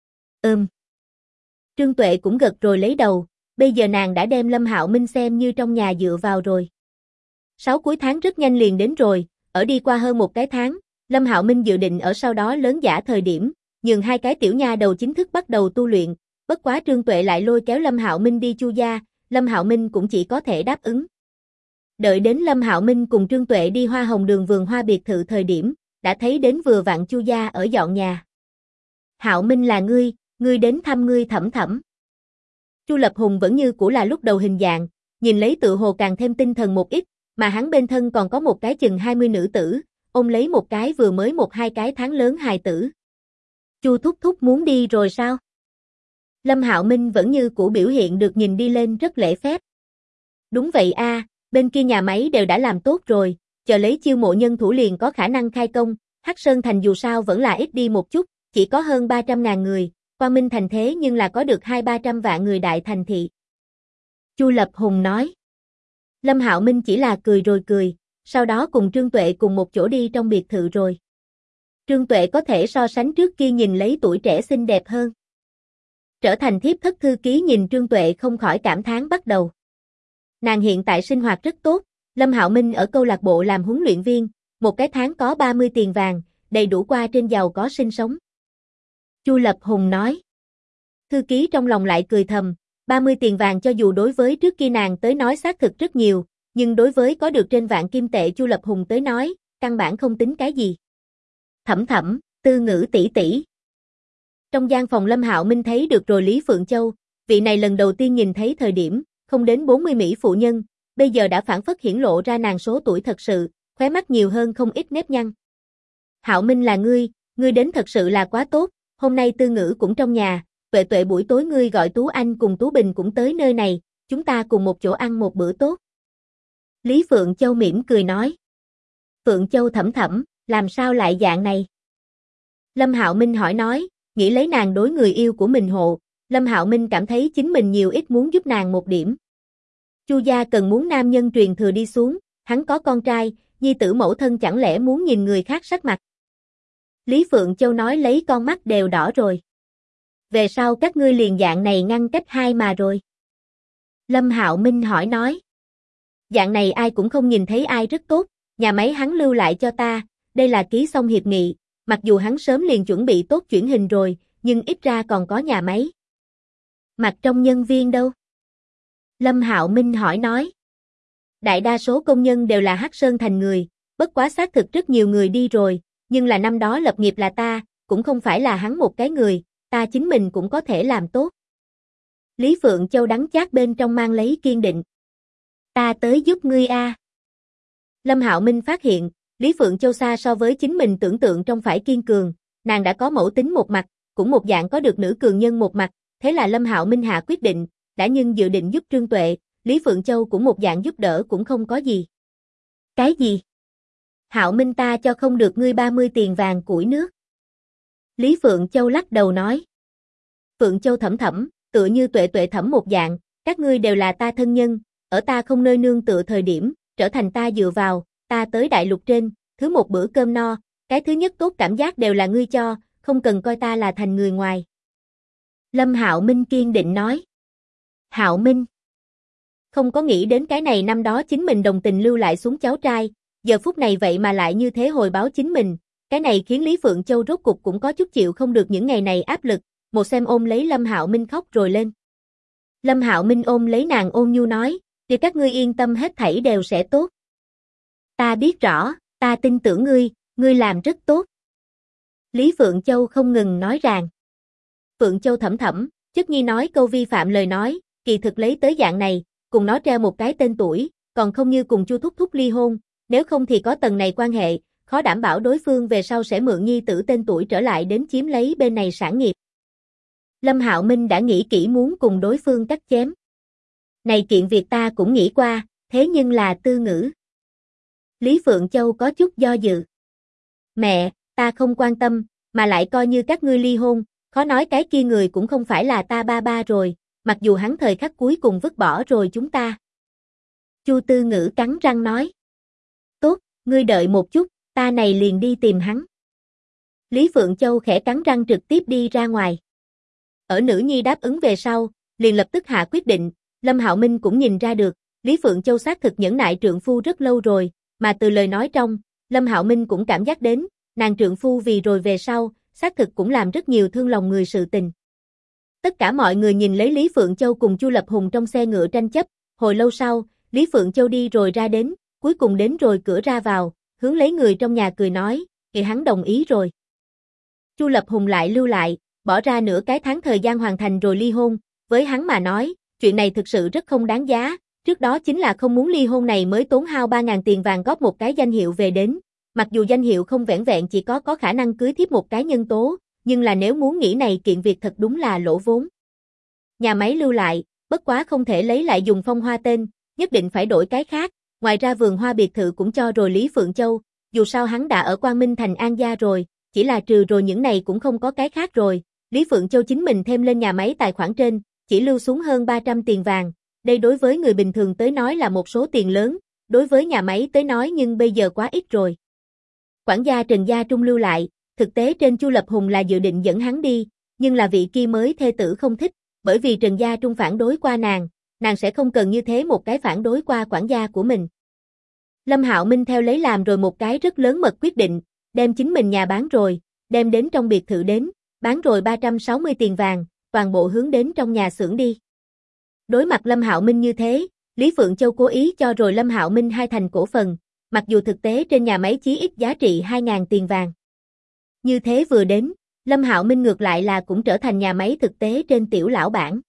A: Trương Tuệ cũng gật rồi lấy đầu, bây giờ nàng đã đem Lâm Hạo Minh xem như trong nhà dựa vào rồi. 6 cuối tháng rất nhanh liền đến rồi, ở đi qua hơn một cái tháng, Lâm Hạo Minh dự định ở sau đó lớn giã thời điểm, nhường hai cái tiểu nha đầu chính thức bắt đầu tu luyện, bất quá Trương Tuệ lại lôi kéo Lâm Hạo Minh đi Chu gia, Lâm Hạo Minh cũng chỉ có thể đáp ứng. Đợi đến Lâm Hạo Minh cùng Trương Tuệ đi Hoa Hồng Đường vườn hoa biệt thự thời điểm, đã thấy đến vừa vặn Chu gia ở dọn nhà. Hạo Minh là ngươi đến thăm ngươi Thẩm Thẩm. Chu Lập Hùng vẫn như cũ là lúc đầu hình dạng, nhìn lấy tự hồ càng thêm tinh thần một ít, mà hắn bên thân còn có một cái chừng 20 nữ tử, ôm lấy một cái vừa mới 1-2 cái tháng lớn hài tử. Chu thúc thúc muốn đi rồi sao? Lâm Hạo Minh vẫn như cũ biểu hiện được nhìn đi lên rất lễ phép. Đúng vậy a, bên kia nhà máy đều đã làm tốt rồi, chờ lấy chiêu mộ nhân thủ liền có khả năng khai công, Hắc Sơn Thành dù sao vẫn là ít đi một chút, chỉ có hơn 300.000 người, Quang Minh Thành thế nhưng là có được 200-300 vạn người đại thành thị. Chu Lập Hùng nói. Lâm Hạo Minh chỉ là cười rồi cười, sau đó cùng Trương Tuệ cùng một chỗ đi trong biệt thự rồi. Trương Tuệ có thể so sánh trước kia nhìn lấy tuổi trẻ xinh đẹp hơn. Trở thành thiếp thất thư ký nhìn Trương Tuệ không khỏi cảm thán bắt đầu. Nàng hiện tại sinh hoạt rất tốt, Lâm Hạo Minh ở câu lạc bộ làm huấn luyện viên, một cái tháng có 30 tiền vàng, đầy đủ qua trên giàu có sinh sống. Chu Lập Hùng nói. Thư ký trong lòng lại cười thầm, 30 tiền vàng cho dù đối với trước kia nàng tới nói xác thực rất nhiều, nhưng đối với có được trên vạn kim tệ Chu Lập Hùng tới nói, căn bản không tính cái gì. Thẩm Thẩm, Tư Ngữ tỷ tỷ. Trong gian phòng Lâm Hạo Minh thấy được rồi Lý Phượng Châu, vị này lần đầu tiên nhìn thấy thời điểm, không đến 40 Mỹ phụ nhân, bây giờ đã phản phất hiển lộ ra nàng số tuổi thật sự, khóe mắt nhiều hơn không ít nếp nhăn. Hạo Minh là ngươi đến thật sự là quá tốt, hôm nay Tư Ngữ cũng trong nhà, Tuệ Tuệ buổi tối ngươi gọi Tú Anh cùng Tú Bình cũng tới nơi này, chúng ta cùng một chỗ ăn một bữa tốt. Lý Phượng Châu mỉm cười nói. Phượng Châu Thẩm Thẩm, làm sao lại dạng này? Lâm Hạo Minh hỏi nói, nghĩ lấy nàng đối người yêu của mình hộ, Lâm Hạo Minh cảm thấy chính mình nhiều ít muốn giúp nàng một điểm. Chu gia cần muốn nam nhân truyền thừa đi xuống, hắn có con trai, nhi tử mẫu thân chẳng lẽ muốn nhìn người khác sắc mặt. Lý Phượng Châu nói lấy con mắt đều đỏ rồi. Về sau các ngươi liền dạng này ngăn cách hai mà rồi. Lâm Hạo Minh hỏi nói. Dạng này ai cũng không nhìn thấy ai rất tốt, nhà máy hắn lưu lại cho ta, đây là ký xong hiệp nghị, mặc dù hắn sớm liền chuẩn bị tốt chuyển hình rồi, nhưng ít ra còn có nhà máy. Mặt trong nhân viên đâu? Lâm Hạo Minh hỏi nói. Đại đa số công nhân đều là Hắc Sơn Thành người, bất quá xác thực rất nhiều người đi rồi, nhưng là năm đó lập nghiệp là ta, cũng không phải là hắn một cái người, ta chính mình cũng có thể làm tốt. Lý Phượng Châu đắng chát bên trong mang lấy kiên định. Ta tới giúp ngươi a. Lâm Hạo Minh phát hiện, Lý Phượng Châu xa so với chính mình tưởng tượng trong phải kiên cường, nàng đã có mẫu tính một mặt, cũng một dạng có được nữ cường nhân một mặt, thế là Lâm Hạo Minh hạ quyết định, đã nhưng dự định giúp Trương Tuệ, Lý Phượng Châu cũng một dạng giúp đỡ cũng không có gì. Cái gì? Hạo Minh ta cho không được ngươi 30 tiền vàng củi nước. Lý Phượng Châu lắc đầu nói. Phượng Châu Thẩm Thẩm, tựa như Tuệ Tuệ Thẩm một dạng, các ngươi đều là ta thân nhân, ở ta không nơi nương tựa thời điểm, trở thành ta dựa vào, ta tới đại lục trên, thứ một bữa cơm no, cái thứ nhất tốt cảm giác đều là ngươi cho, không cần coi ta là thành người ngoài. Lâm Hạo Minh kiên định nói. Hạo Minh. Không có nghĩ đến cái này năm đó chính mình đồng tình lưu lại xuống cháu trai, giờ phút này vậy mà lại như thế hồi báo chính mình, cái này khiến Lý Phượng Châu rốt cục cũng có chút chịu không được những ngày này áp lực, một xem ôm lấy Lâm Hạo Minh khóc rồi lên. Lâm Hạo Minh ôm lấy nàng ôn nhu nói, thì các ngươi yên tâm hết thảy đều sẽ tốt. Ta biết rõ, ta tin tưởng ngươi làm rất tốt. Lý Phượng Châu không ngừng nói rằng. Phượng Châu Thẩm Thẩm, chất nhi nói câu vi phạm lời nói, kỳ thực lấy tới dạng này, cùng nó treo một cái tên tuổi, còn không như cùng Chu thúc thúc ly hôn, nếu không thì có tầng này quan hệ, khó đảm bảo đối phương về sau sẽ mượn nhi tử tên tuổi trở lại đến chiếm lấy bên này sản nghiệp. Lâm Hạo Minh đã nghĩ kỹ muốn cùng đối phương cắt chém. Này kiện việc ta cũng nghĩ qua, thế nhưng là Tư Ngữ. Lý Phượng Châu có chút do dự. Mẹ, ta không quan tâm, mà lại coi như các ngươi ly hôn, khó nói cái kia người cũng không phải là ta ba ba rồi, mặc dù hắn thời khắc cuối cùng vứt bỏ rồi chúng ta. Chu Tư Ngữ cắn răng nói. Tốt, ngươi đợi một chút, ta này liền đi tìm hắn. Lý Phượng Châu khẽ cắn răng trực tiếp đi ra ngoài. Ở nữ nhi đáp ứng về sau, liền lập tức hạ quyết định, Lâm Hạo Minh cũng nhìn ra được, Lý Phượng Châu xác thực nhẫn nại trượng phu rất lâu rồi, mà từ lời nói trong, Lâm Hạo Minh cũng cảm giác đến, nàng trượng phu vì rồi về sau, xác thực cũng làm rất nhiều thương lòng người sự tình. Tất cả mọi người nhìn lấy Lý Phượng Châu cùng Chu Lập Hùng trong xe ngựa tranh chấp, hồi lâu sau, Lý Phượng Châu đi rồi ra đến, cuối cùng đến rồi cửa ra vào, hướng lấy người trong nhà cười nói, thì hắn đồng ý rồi. Chu Lập Hùng lại lưu lại, bỏ ra nửa cái tháng thời gian hoàn thành rồi ly hôn, với hắn mà nói, chuyện này thực sự rất không đáng giá, trước đó chính là không muốn ly hôn này mới tốn hao 3.000 tiền vàng góp một cái danh hiệu về đến, mặc dù danh hiệu không vẻn vẹn chỉ có khả năng cưới thiếp một cái nhân tố, nhưng là nếu muốn nghĩ này kiện việc thật đúng là lỗ vốn. Nhà máy lưu lại, bất quá không thể lấy lại dùng Phong Hoa tên, nhất định phải đổi cái khác, ngoài ra vườn hoa biệt thự cũng cho rồi Lý Phượng Châu, dù sao hắn đã ở Quang Minh Thành An gia rồi, chỉ là trừ rồi những này cũng không có cái khác rồi, Lý Phượng Châu chính mình thêm lên nhà máy tài khoản trên, chỉ lưu xuống hơn 300 tiền vàng, đây đối với người bình thường tới nói là một số tiền lớn, đối với nhà máy tới nói nhưng bây giờ quá ít rồi. Quản gia Trần Gia Trung lưu lại, thực tế trên Chu Lập Hùng là dự định dẫn hắn đi, nhưng là vị kia mới thê tử không thích, bởi vì Trần Gia Trung phản đối qua nàng sẽ không cần như thế một cái phản đối qua quản gia của mình. Lâm Hạo Minh theo lấy làm rồi một cái rất lớn mật quyết định, đem chính mình nhà bán rồi, đem đến trong biệt thự đến, bán rồi 360 tiền vàng, toàn bộ hướng đến trong nhà xưởng đi. Đối mặt Lâm Hạo Minh như thế, Lý Phượng Châu cố ý cho rồi Lâm Hạo Minh 2 thành cổ phần, mặc dù thực tế trên nhà máy chí ít giá trị 2.000 tiền vàng. Như thế vừa đến, Lâm Hạo Minh ngược lại là cũng trở thành nhà máy thực tế trên tiểu lão bản.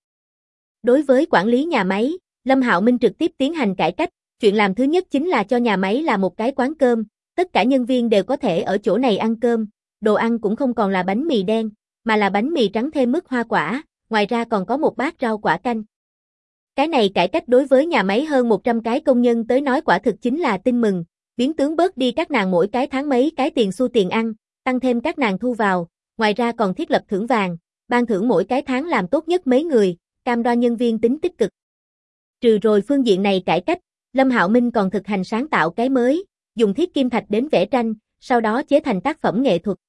A: Đối với quản lý nhà máy, Lâm Hạo Minh trực tiếp tiến hành cải cách, chuyện làm thứ nhất chính là cho nhà máy là một cái quán cơm, tất cả nhân viên đều có thể ở chỗ này ăn cơm, đồ ăn cũng không còn là bánh mì đen, mà là bánh mì trắng thêm mứt hoa quả, ngoài ra còn có một bát rau quả canh. Cái này cải cách đối với nhà máy hơn 100 cái công nhân tới nói quả thực chính là tin mừng, biến tướng bớt đi các nàng mỗi cái tháng mấy cái tiền xu tiền ăn, tăng thêm các nàng thu vào, ngoài ra còn thiết lập thưởng vàng, ban thưởng mỗi cái tháng làm tốt nhất mấy người, cam đoan nhân viên tính tích cực. Trừ rồi phương diện này cải cách, Lâm Hạo Minh còn thực hành sáng tạo cái mới, dùng thiết kim thạch đến vẽ tranh, sau đó chế thành tác phẩm nghệ thuật.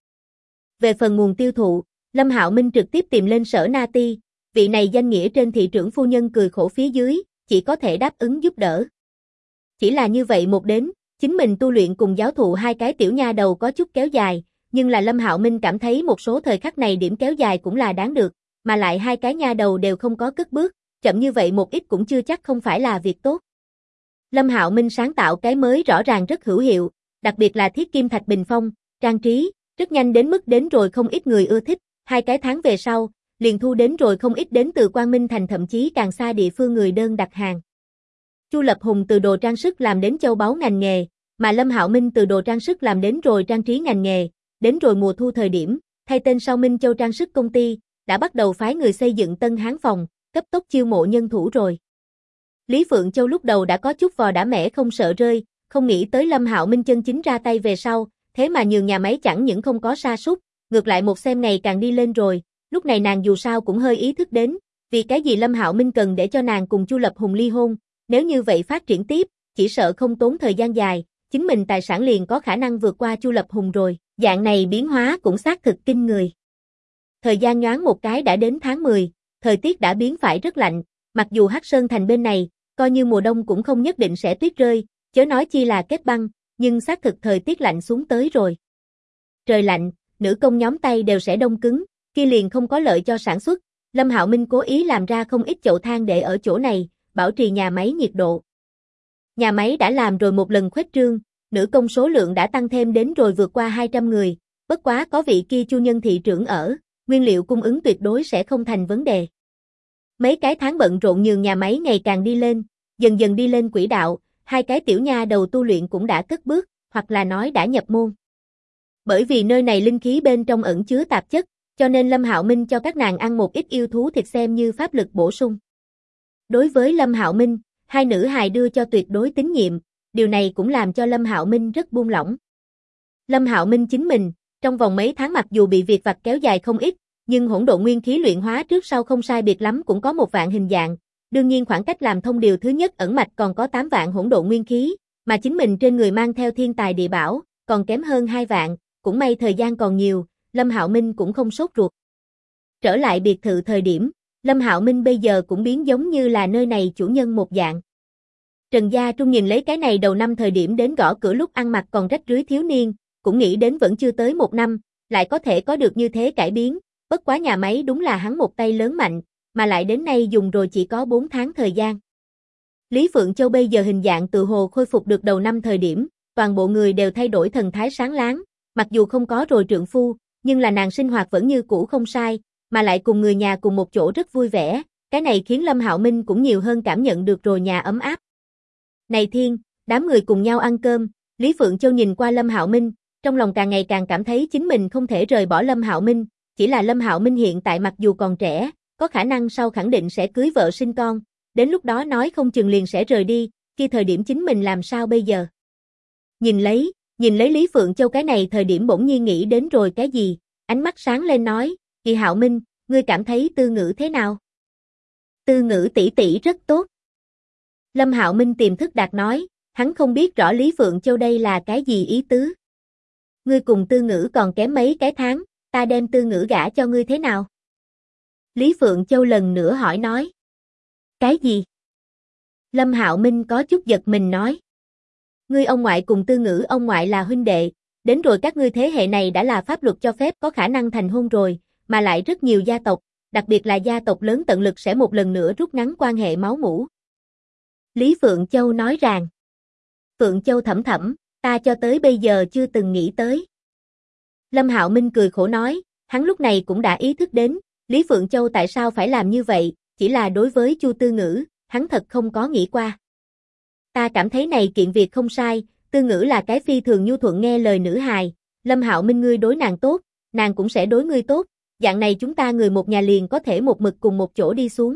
A: Về phần nguồn tiêu thụ, Lâm Hạo Minh trực tiếp tìm lên Sở Na Ti, vị này danh nghĩa trên thị trưởng phu nhân cười khổ phía dưới, chỉ có thể đáp ứng giúp đỡ. Chỉ là như vậy một đến, chính mình tu luyện cùng giáo thụ 2 cái tiểu nha đầu có chút kéo dài, nhưng là Lâm Hạo Minh cảm thấy một số thời khắc này điểm kéo dài cũng là đáng được, mà lại 2 cái nha đầu đều không có cất bước, chậm như vậy một ít cũng chưa chắc không phải là việc tốt. Lâm Hạo Minh sáng tạo cái mới rõ ràng rất hữu hiệu, đặc biệt là thiết kim thạch bình phong, trang trí, rất nhanh đến mức đến rồi không ít người ưa thích, 2 cái tháng về sau, liền thu đến rồi không ít đến từ Quang Minh Thành thậm chí càng xa địa phương người đơn đặt hàng. Chu Lập Hùng từ đồ trang sức làm đến châu báu ngành nghề, mà Lâm Hạo Minh từ đồ trang sức làm đến rồi trang trí ngành nghề, đến rồi mùa thu thời điểm, thay tên sau Minh Châu Trang sức công ty, đã bắt đầu phái người xây dựng Tân Hán phòng, cấp tốc chiêu mộ nhân thủ rồi. Lý Phượng Châu lúc đầu đã có chút vò đã mẻ không sợ rơi, không nghĩ tới Lâm Hạo Minh chân chính ra tay về sau, thế mà nhường nhà máy chẳng những không có sa sút, ngược lại một xem ngày càng đi lên rồi, lúc này nàng dù sao cũng hơi ý thức đến, vì cái gì Lâm Hạo Minh cần để cho nàng cùng Chu Lập Hùng ly hôn, nếu như vậy phát triển tiếp, chỉ sợ không tốn thời gian dài, chính mình tài sản liền có khả năng vượt qua Chu Lập Hùng rồi, dạng này biến hóa cũng xác thực kinh người. Thời gian nhoáng một cái đã đến tháng 10, thời tiết đã biến phải rất lạnh, mặc dù Hắc Sơn Thành bên này, coi như mùa đông cũng không nhất định sẽ tuyết rơi, chớ nói chi là kết băng, nhưng xác thực thời tiết lạnh xuống tới rồi. Trời lạnh, nữ công nhóm tay đều sẽ đông cứng, kia liền không có lợi cho sản xuất, Lâm Hạo Minh cố ý làm ra không ít chậu than để ở chỗ này, bảo trì nhà máy nhiệt độ. Nhà máy đã làm rồi một lần khuếch trương, nữ công số lượng đã tăng thêm đến rồi vượt qua 200 người, bất quá có vị kia Chu Nhân thị trưởng ở, nguyên liệu cung ứng tuyệt đối sẽ không thành vấn đề. Mấy cái tháng bận rộn nhường nhà máy ngày càng đi lên, dần dần đi lên quỹ đạo, 2 cái tiểu nha đầu tu luyện cũng đã cất bước, hoặc là nói đã nhập môn. Bởi vì nơi này linh khí bên trong ẩn chứa tạp chất, cho nên Lâm Hạo Minh cho các nàng ăn một ít yêu thú thịt xem như pháp lực bổ sung. Đối với Lâm Hạo Minh, 2 nữ hài đưa cho tuyệt đối tín nhiệm, điều này cũng làm cho Lâm Hạo Minh rất buông lỏng. Lâm Hạo Minh chính mình, trong vòng mấy tháng mặc dù bị việc vặt kéo dài không ít, nhưng hỗn độn nguyên khí luyện hóa trước sau không sai biệt lắm cũng có 1 vạn hình dạng, đương nhiên khoảng cách làm thông điều thứ nhất ẩn mạch còn có 8 vạn hỗn độn nguyên khí, mà chính mình trên người mang theo thiên tài địa bảo, còn kém hơn 2 vạn, cũng may thời gian còn nhiều, Lâm Hạo Minh cũng không sốt ruột. Trở lại biệt thự thời điểm, Lâm Hạo Minh bây giờ cũng biến giống như là nơi này chủ nhân một dạng. Trần Gia Trung nhìn lấy cái này đầu năm thời điểm đến gõ cửa lúc ăn mặc còn rách rưới thiếu niên, cũng nghĩ đến vẫn chưa tới 1 năm, lại có thể có được như thế cải biến, bất quá nhà máy đúng là hắn một tay lớn mạnh, mà lại đến nay dùng rồi chỉ có 4 tháng thời gian. Lý Phượng Châu bây giờ hình dạng tự hồ khôi phục được đầu năm thời điểm, toàn bộ người đều thay đổi thần thái sáng láng, mặc dù không có rồi trượng phu, nhưng là nàng sinh hoạt vẫn như cũ không sai, mà lại cùng người nhà cùng một chỗ rất vui vẻ, cái này khiến Lâm Hạo Minh cũng nhiều hơn cảm nhận được rồi nhà ấm áp. Này Thiên, đám người cùng nhau ăn cơm, Lý Phượng Châu nhìn qua Lâm Hạo Minh, trong lòng càng ngày càng cảm thấy chính mình không thể rời bỏ Lâm Hạo Minh, chỉ là Lâm Hạo Minh hiện tại mặc dù còn trẻ, có khả năng sau khẳng định sẽ cưới vợ sinh con, đến lúc đó nói không chừng liền sẽ rời đi, khi thời điểm chính mình làm sao bây giờ. Nhìn lấy Lý Phượng Châu cái này thời điểm bỗng nhiên nghĩ đến rồi cái gì, ánh mắt sáng lên nói, Kỳ Hạo Minh, ngươi cảm thấy Tư Ngữ thế nào? Tư Ngữ tỷ tỷ rất tốt. Lâm Hạo Minh tiềm thức đạt nói, hắn không biết rõ Lý Phượng Châu đây là cái gì ý tứ. Ngươi cùng Tư Ngữ còn kém mấy cái tháng, ta đem Tư Ngữ gả cho ngươi thế nào? Lý Phượng Châu lần nữa hỏi nói. Cái gì? Lâm Hạo Minh có chút giật mình nói. Ngươi ông ngoại cùng Tư Ngữ ông ngoại là huynh đệ, đến rồi các ngươi thế hệ này đã là pháp luật cho phép có khả năng thành hôn rồi, mà lại rất nhiều gia tộc, đặc biệt là gia tộc lớn tận lực sẽ một lần nữa rút ngắn quan hệ máu mủ. Lý Phượng Châu nói rằng. Phượng Châu thẩm thẩm, ta cho tới bây giờ chưa từng nghĩ tới. Lâm Hạo Minh cười khổ nói, hắn lúc này cũng đã ý thức đến, Lý Phượng Châu tại sao phải làm như vậy, chỉ là đối với Chu Tư Ngữ, hắn thật không có nghĩ qua. Ta cảm thấy này kiện việc không sai, Tư Ngữ là cái phi thường nhu thuận nghe lời nữ hài, Lâm Hạo Minh ngươi đối nàng tốt, nàng cũng sẽ đối ngươi tốt, dạng này chúng ta người một nhà liền có thể một mực cùng một chỗ đi xuống.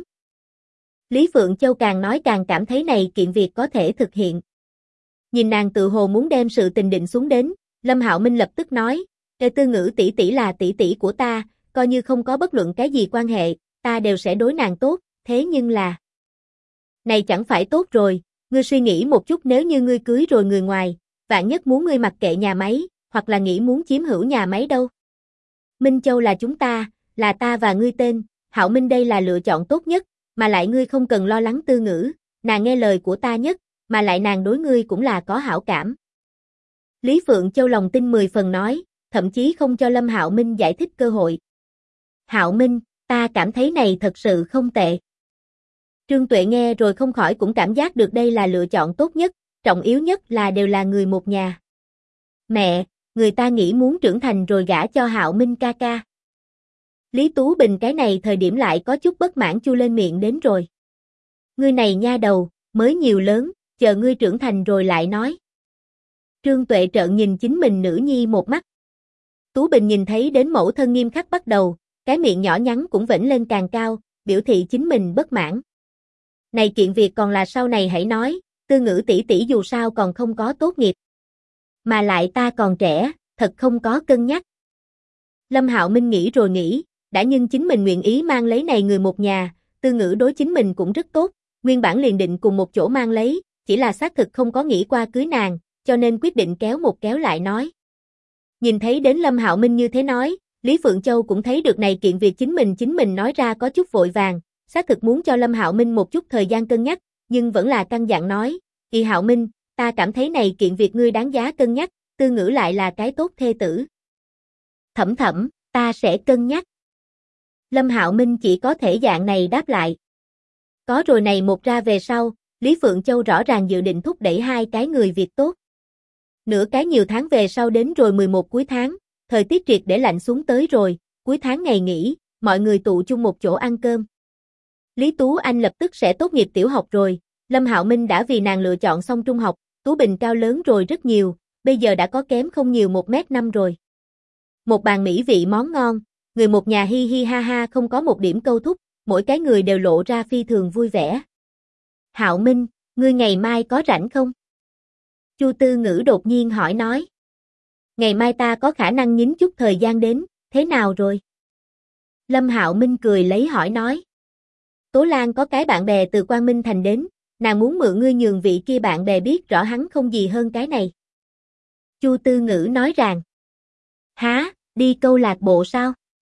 A: Lý Phượng Châu càng nói càng cảm thấy này kiện việc có thể thực hiện. Nhìn nàng tự hồ muốn đem sự tình định xuống đến, Lâm Hạo Minh lập tức nói, Tư Ngữ tỷ tỷ là tỷ tỷ của ta, coi như không có bất luận cái gì quan hệ, ta đều sẽ đối nàng tốt, thế nhưng là... Này chẳng phải tốt rồi, ngươi suy nghĩ một chút nếu như ngươi cưới rồi người ngoài, vạn nhất muốn ngươi mặc kệ nhà máy, hoặc là nghĩ muốn chiếm hữu nhà máy đâu. Minh Châu là chúng ta, là ta và ngươi tên, Hạo Minh đây là lựa chọn tốt nhất, mà lại ngươi không cần lo lắng Tư Ngữ, nàng nghe lời của ta nhất, mà lại nàng đối ngươi cũng là có hảo cảm. Lý Phượng Châu lòng tin 10 phần nói, thậm chí không cho Lâm Hạo Minh giải thích cơ hội. Hạo Minh, ta cảm thấy này thật sự không tệ. Trương Tuệ nghe rồi không khỏi cũng cảm giác được đây là lựa chọn tốt nhất, trọng yếu nhất là đều là người một nhà. Mẹ, người ta nghĩ muốn trưởng thành rồi gả cho Hạo Minh ca ca. Lý Tú Bình cái này thời điểm lại có chút bất mãn chu lên miệng đến rồi. Ngươi này nha đầu, mới nhiều lớn, chờ ngươi trưởng thành rồi lại nói. Trương Tuệ trợn nhìn chính mình nữ nhi một mắt. Tú Bình nhìn thấy đến mẫu thân nghiêm khắc bắt đầu, cái miệng nhỏ nhắn cũng vểnh lên càng cao, biểu thị chính mình bất mãn. Này kiện việc còn là sau này hãy nói, Tư Ngữ tỷ tỷ dù sao còn không có tốt nghiệp. Mà lại ta còn trẻ, thật không có cân nhắc. Lâm Hạo Minh nghĩ rồi nghĩ, đã nhưng chính mình nguyện ý mang lấy này người một nhà, Tư Ngữ đối chính mình cũng rất tốt, nguyên bản liền định cùng một chỗ mang lấy, chỉ là xác thực không có nghĩ qua cưới nàng, cho nên quyết định kéo một kéo lại nói. Nhìn thấy đến Lâm Hạo Minh như thế nói, Lý Phượng Châu cũng thấy được này kiện việc chính mình nói ra có chút vội vàng, xác thực muốn cho Lâm Hạo Minh một chút thời gian cân nhắc, nhưng vẫn là căn dặn nói, Kỳ Hạo Minh, ta cảm thấy này kiện việc ngươi đáng giá cân nhắc, Tư Ngữ lại là cái tốt thê tử. Thẩm thẩm, ta sẽ cân nhắc. Lâm Hạo Minh chỉ có thể dạng này đáp lại. Có rồi này một ra về sau, Lý Phượng Châu rõ ràng dự định thúc đẩy hai cái người việc tốt. Nửa cái nhiều tháng về sau đến rồi 11 cuối tháng, thời tiết triệt để lạnh xuống tới rồi, cuối tháng ngày nghỉ, mọi người tụ chung một chỗ ăn cơm. Lý Tú Anh lập tức sẽ tốt nghiệp tiểu học rồi, Lâm Hạo Minh đã vì nàng lựa chọn xong trung học, Tú Bình cao lớn rồi rất nhiều, bây giờ đã có kém không nhiều 1m5 rồi. Một bàn mỹ vị món ngon, người một nhà hi hi ha ha không có một điểm câu thúc, mỗi cái người đều lộ ra phi thường vui vẻ. Hạo Minh, ngươi ngày mai có rảnh không? Chu Tư Ngữ đột nhiên hỏi nói. Ngày mai ta có khả năng nhín chút thời gian đến, thế nào rồi? Lâm Hạo Minh cười lấy hỏi nói. Tố Lan có cái bạn bè từ Quang Minh Thành đến, nàng muốn mượn ngươi nhường vị kia bạn bè biết rõ hắn không gì hơn cái này. Chu Tư Ngữ nói rằng. Hả, đi câu lạc bộ sao?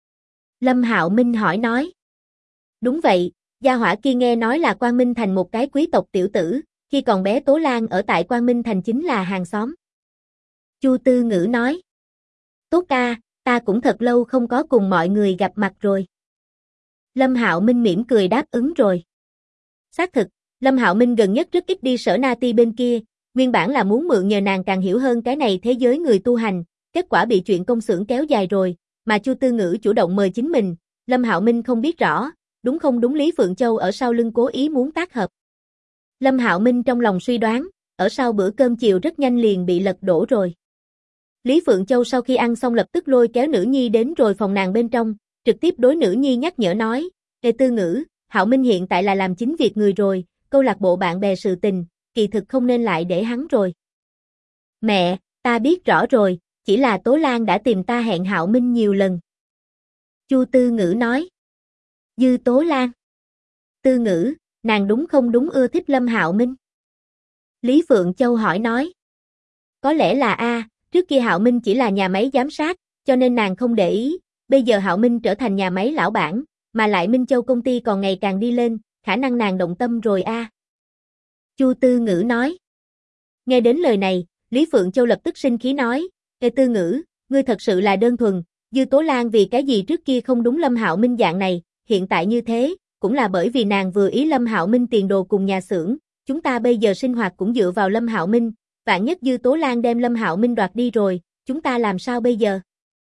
A: Lâm Hạo Minh hỏi nói. Đúng vậy, gia hỏa kia nghe nói là Quang Minh Thành một cái quý tộc tiểu tử, khi còn bé Tố Lan ở tại Quang Minh Thành chính là hàng xóm. Chu Tư Ngữ nói. Tốt ca, ta cũng thật lâu không có cùng mọi người gặp mặt rồi. Lâm Hạo Minh mỉm cười đáp ứng rồi. Xác thực, Lâm Hạo Minh gần nhất rất ít đi Sở Na Ti bên kia, nguyên bản là muốn mượn nhờ nàng càng hiểu hơn cái này thế giới người tu hành, kết quả bị chuyện công xưởng kéo dài rồi, mà Chu Tư Ngữ chủ động mời chính mình, Lâm Hạo Minh không biết rõ, đúng không đúng Lý Phượng Châu ở sau lưng cố ý muốn tác hợp. Lâm Hạo Minh trong lòng suy đoán, ở sau bữa cơm chiều rất nhanh liền bị lật đổ rồi. Lý Phượng Châu sau khi ăn xong lập tức lôi kéo nữ nhi đến rồi phòng nàng bên trong, trực tiếp đối nữ nhi nhắc nhở nói, Ê Tư Ngữ, Hạo Minh hiện tại là làm chính việc người rồi, câu lạc bộ bạn bè sự tình, kỳ thực không nên lại để hắn rồi. Mẹ, ta biết rõ rồi, chỉ là Tố Lan đã tìm ta hẹn Hạo Minh nhiều lần. Chu Tư Ngữ nói. Dư Tố Lan. Tư Ngữ, nàng đúng không đúng ưa thích Lâm Hạo Minh? Lý Phượng Châu hỏi nói. Có lẽ là trước kia Hạo Minh chỉ là nhà máy giám sát, cho nên nàng không để ý, bây giờ Hạo Minh trở thành nhà máy lão bản, mà lại Minh Châu công ty còn ngày càng đi lên, khả năng nàng động tâm rồi Chu Tư Ngữ nói. Nghe đến lời này, Lý Phượng Châu lập tức sinh khí nói, Ê Tư Ngữ, ngươi thật sự là đơn thuần, Dư Tố Lan vì cái gì trước kia không đúng Lâm Hạo Minh dạng này, hiện tại như thế, cũng là bởi vì nàng vừa ý Lâm Hạo Minh tiền đồ cùng nhà xưởng, chúng ta bây giờ sinh hoạt cũng dựa vào Lâm Hạo Minh, vạn nhất Dư Tố Lan đem Lâm Hạo Minh đoạt đi rồi, chúng ta làm sao bây giờ?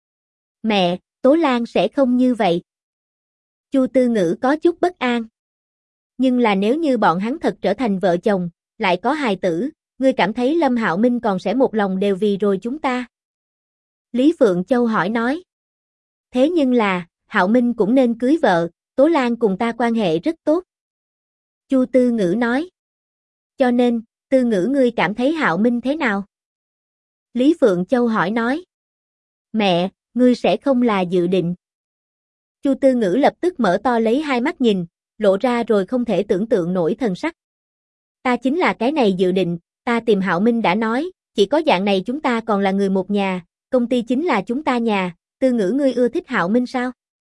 A: Mẹ, Tố Lan sẽ không như vậy. Chu Tư Ngữ có chút bất an. Nhưng là nếu như bọn hắn thật trở thành vợ chồng, lại có hài tử, ngươi cảm thấy Lâm Hạo Minh còn sẽ một lòng đều vì rồi chúng ta? Lý Phượng Châu hỏi nói. Thế nhưng là, Hạo Minh cũng nên cưới vợ, Tố Lan cùng ta quan hệ rất tốt. Chu Tư Ngữ nói. Cho nên, Tư Ngữ ngươi cảm thấy Hạo Minh thế nào? Lý Phượng Châu hỏi nói. Mẹ, ngươi sẽ không là dự định. Chu Tư Ngữ lập tức mở to lấy hai mắt nhìn, lộ ra rồi không thể tưởng tượng nổi thần sắc. Ta chính là cái này dự định, ta tìm Hạo Minh đã nói, chỉ có dạng này chúng ta còn là người một nhà, công ty chính là chúng ta nhà, Tư Ngữ ngươi ưa thích Hạo Minh sao?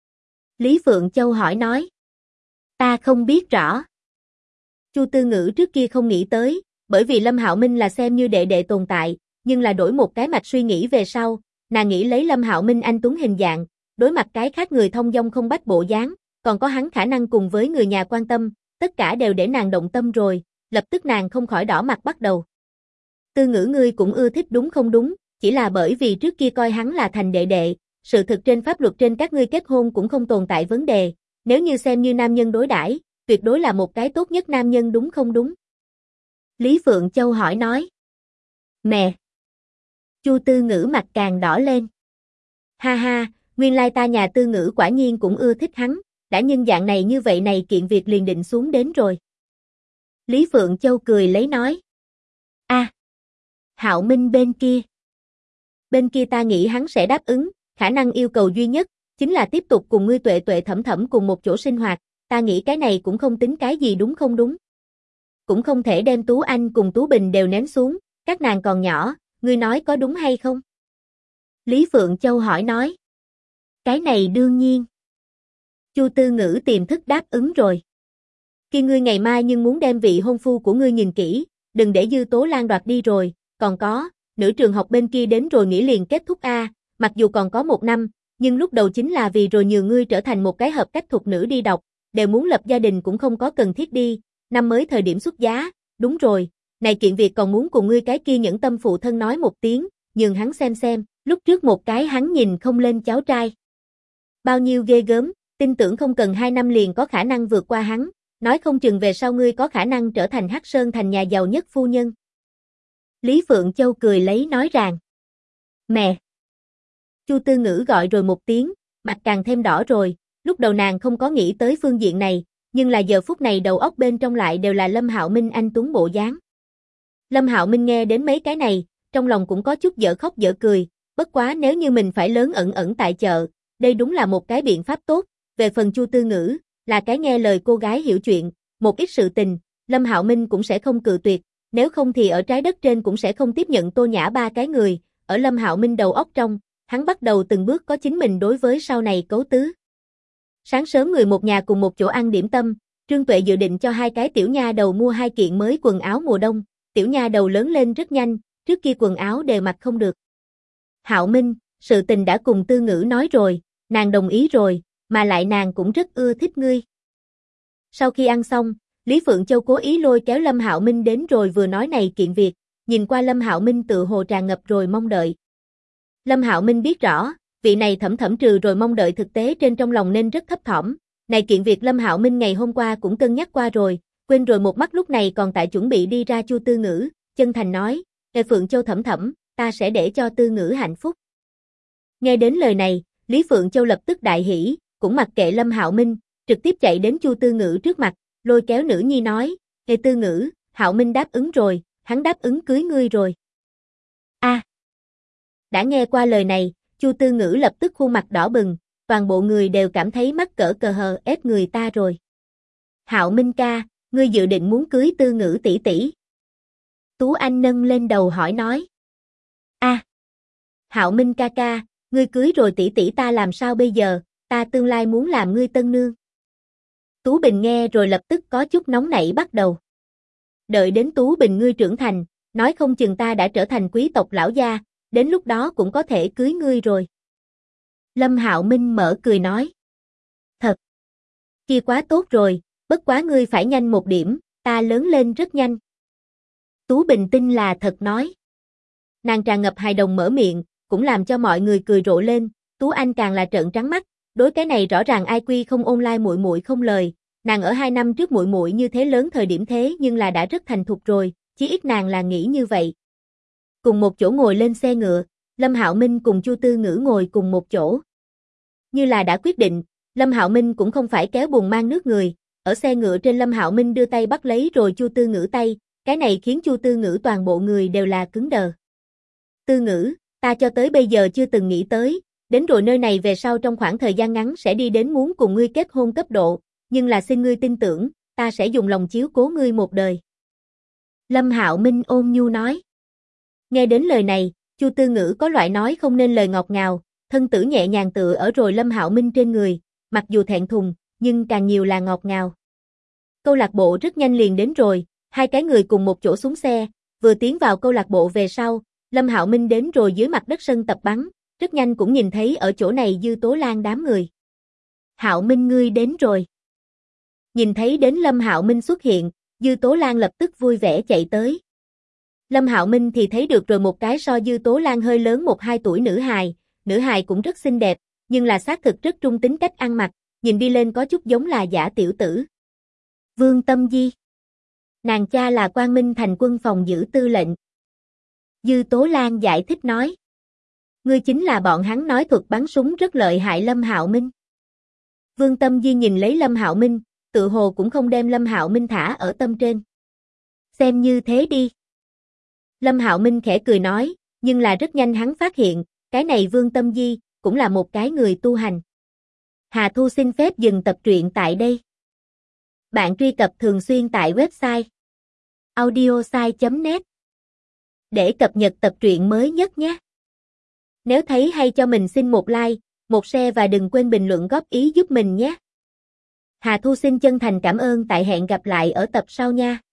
A: Lý Phượng Châu hỏi nói. Ta không biết rõ. Chu Tư Ngữ trước kia không nghĩ tới, bởi vì Lâm Hạo Minh là xem như đệ đệ tồn tại, nhưng là đổi một cái mạch suy nghĩ về sau, nàng nghĩ lấy Lâm Hạo Minh anh tuấn hình dạng, đối mặt cái khác người thông dong không bách bộ dáng, còn có hắn khả năng cùng với người nhà quan tâm, tất cả đều để nàng động tâm rồi, lập tức nàng không khỏi đỏ mặt bắt đầu. Tư Ngữ ngươi cũng ưa thích đúng không đúng, chỉ là bởi vì trước kia coi hắn là thành đệ đệ, sự thực trên pháp luật trên các ngươi kết hôn cũng không tồn tại vấn đề, nếu như xem như nam nhân đối đãi, tuyệt đối là một cái tốt nhất nam nhân đúng không đúng? Lý Phượng Châu hỏi nói. Mẹ! Chu Tư Ngữ mặt càng đỏ lên. Ha ha, nguyên lai ta nhà Tư Ngữ quả nhiên cũng ưa thích hắn, đã nhân dạng này như vậy này kiện việc liền định xuống đến rồi. Lý Phượng Châu cười lấy nói. Hạo Minh bên kia. Bên kia ta nghĩ hắn sẽ đáp ứng, khả năng yêu cầu duy nhất, chính là tiếp tục cùng ngươi Tuệ Tuệ Thẩm Thẩm cùng một chỗ sinh hoạt, ta nghĩ cái này cũng không tính cái gì đúng không đúng? Cũng không thể đem Tú Anh cùng Tú Bình đều ném xuống, các nàng còn nhỏ, ngươi nói có đúng hay không? Lý Phượng Châu hỏi nói. Cái này đương nhiên. Chu Tư Ngữ tiềm thức đáp ứng rồi. Khi ngươi ngày mai nhưng muốn đem vị hôn phu của ngươi nhìn kỹ, đừng để Dư Tố Lan đoạt đi rồi, còn có, nữ trường học bên kia đến rồi nghỉ liền kết thúc mặc dù còn có 1 năm, nhưng lúc đầu chính là vì rồi nhường ngươi trở thành một cái hợp cách thục nữ đi đọc, đều muốn lập gia đình cũng không có cần thiết đi, năm mới thời điểm xuất giá, đúng rồi, này kiện việc còn muốn cùng ngươi cái kia nhẫn tâm phụ thân nói một tiếng, nhường hắn xem, lúc trước một cái hắn nhìn không lên cháu trai. Bao nhiêu ghê gớm, tin tưởng không cần 2 năm liền có khả năng vượt qua hắn, nói không chừng về sau ngươi có khả năng trở thành Hắc Sơn thành nhà giàu nhất phu nhân. Lý Phượng Châu cười lấy nói rằng. Mẹ! Chu Tư Ngữ gọi rồi một tiếng, mặt càng thêm đỏ rồi, lúc đầu nàng không có nghĩ tới phương diện này, nhưng là giờ phút này đầu óc bên trong lại đều là Lâm Hạo Minh anh tuấn bộ dáng. Lâm Hạo Minh nghe đến mấy cái này, trong lòng cũng có chút dở khóc dở cười, bất quá nếu như mình phải lớn ẩn tại chợ, đây đúng là một cái biện pháp tốt, về phần Chu Tư Ngữ, là cái nghe lời cô gái hiểu chuyện, một ít sự tình, Lâm Hạo Minh cũng sẽ không cự tuyệt, nếu không thì ở trái đất trên cũng sẽ không tiếp nhận Tô Nhã ba cái người, ở Lâm Hạo Minh đầu óc trong, hắn bắt đầu từng bước có chính mình đối với sau này cấu tứ. Sáng sớm người một nhà cùng một chỗ ăn điểm tâm, Trương Tuệ dự định cho 2 cái tiểu nha đầu mua 2 kiện mới quần áo mùa đông, tiểu nha đầu lớn lên rất nhanh, trước kia quần áo đều mặc không được. Hạo Minh, sự tình đã cùng Tư Ngữ nói rồi, nàng đồng ý rồi, mà lại nàng cũng rất ưa thích ngươi. Sau khi ăn xong, Lý Phượng Châu cố ý lôi kéo Lâm Hạo Minh đến rồi vừa nói này kiện việc, nhìn qua Lâm Hạo Minh tự hồ tràn ngập rồi mong đợi. Lâm Hạo Minh biết rõ, vị này thẩm thẩm trừ rồi mong đợi thực tế trên trong lòng nên rất thấp thỏm. Này kiện việc Lâm Hạo Minh ngày hôm qua cũng cân nhắc qua rồi, quên rồi một mắt lúc này còn tại chuẩn bị đi ra Chu Tư Ngữ, chân thành nói, Phượng Châu thẩm thẩm, ta sẽ để cho Tư Ngữ hạnh phúc. Nghe đến lời này, Lý Phượng Châu lập tức đại hỉ, cũng mặc kệ Lâm Hạo Minh, trực tiếp chạy đến Chu Tư Ngữ trước mặt, lôi kéo nữ nhi nói, Tư Ngữ, Hạo Minh đáp ứng rồi, hắn đáp ứng cưới ngươi rồi. Đã nghe qua lời này, Chu Tư Ngữ lập tức khuôn mặt đỏ bừng, toàn bộ người đều cảm thấy mắc cỡ cờ hờ ép người ta rồi. Hạo Minh ca, ngươi dự định muốn cưới Tư Ngữ tỷ tỷ? Tú Anh nâng lên đầu hỏi nói. Hạo Minh ca ca, ngươi cưới rồi tỷ tỷ ta làm sao bây giờ, ta tương lai muốn làm ngươi tân nương. Tú Bình nghe rồi lập tức có chút nóng nảy bắt đầu. Đợi đến Tú Bình ngươi trưởng thành, nói không chừng ta đã trở thành quý tộc lão gia, đến lúc đó cũng có thể cưới ngươi rồi. Lâm Hạo Minh mở cười nói. Thật. Kia quá tốt rồi, bất quá ngươi phải nhanh một điểm, ta lớn lên rất nhanh. Tú Bình tin là thật nói. Nàng tràn ngập hài đồng mở miệng, cũng làm cho mọi người cười rộ lên, Tú Anh càng là trợn trắng mắt, đối cái này rõ ràng IQ không online muội muội không lời, nàng ở 2 năm trước muội muội như thế lớn thời điểm thế nhưng là đã rất thành thục rồi, chí ít nàng là nghĩ như vậy. Cùng một chỗ ngồi lên xe ngựa, Lâm Hạo Minh cùng Chu Tư Ngữ ngồi cùng một chỗ. Như là đã quyết định, Lâm Hạo Minh cũng không phải kéo buồn mang nước người, ở xe ngựa trên Lâm Hạo Minh đưa tay bắt lấy rồi Chu Tư Ngữ tay, cái này khiến Chu Tư Ngữ toàn bộ người đều là cứng đờ. Tư Ngữ, ta cho tới bây giờ chưa từng nghĩ tới, đến rồi nơi này về sau trong khoảng thời gian ngắn sẽ đi đến muốn cùng ngươi kết hôn cấp độ, nhưng là xin ngươi tin tưởng, ta sẽ dùng lòng chiếu cố ngươi một đời. Lâm Hạo Minh ôn nhu nói. Nghe đến lời này, Chu Tư Ngữ có loại nói không nên lời ngọt ngào, thân tử nhẹ nhàng tựa ở rồi Lâm Hạo Minh trên người, mặc dù thẹn thùng, nhưng càng nhiều là ngọt ngào. Câu lạc bộ rất nhanh liền đến rồi, hai cái người cùng một chỗ xuống xe, vừa tiến vào câu lạc bộ về sau, Lâm Hạo Minh đến rồi dưới mặt đất sân tập bắn, rất nhanh cũng nhìn thấy ở chỗ này Dư Tố Lan đám người. Hạo Minh ngươi đến rồi. Nhìn thấy đến Lâm Hạo Minh xuất hiện, Dư Tố Lan lập tức vui vẻ chạy tới. Lâm Hạo Minh thì thấy được rồi một cái so Dư Tố Lan hơi lớn 1-2 tuổi nữ hài cũng rất xinh đẹp, nhưng là xác thực rất trung tính cách ăn mặc, nhìn đi lên có chút giống là giả tiểu tử. Vương Tâm Di. Nàng cha là Quang Minh Thành quân phòng giữ tư lệnh. Dư Tố Lan giải thích nói. Ngươi chính là bọn hắn nói thuật bắn súng rất lợi hại Lâm Hạo Minh. Vương Tâm Di nhìn lấy Lâm Hạo Minh, tự hồ cũng không đem Lâm Hạo Minh thả ở tâm trên. Xem như thế đi. Lâm Hạo Minh khẽ cười nói, nhưng là rất nhanh hắn phát hiện, cái này Vương Tâm Di, cũng là một cái người tu hành. Hà Thu xin phép dừng tập truyện tại đây. Bạn truy cập thường xuyên tại website audiosai.net để cập nhật tập truyện mới nhất nhé. Nếu thấy hay cho mình xin một like, một share và đừng quên bình luận góp ý giúp mình nhé. Hà Thu xin chân thành cảm ơn tại hẹn gặp lại ở tập sau nha.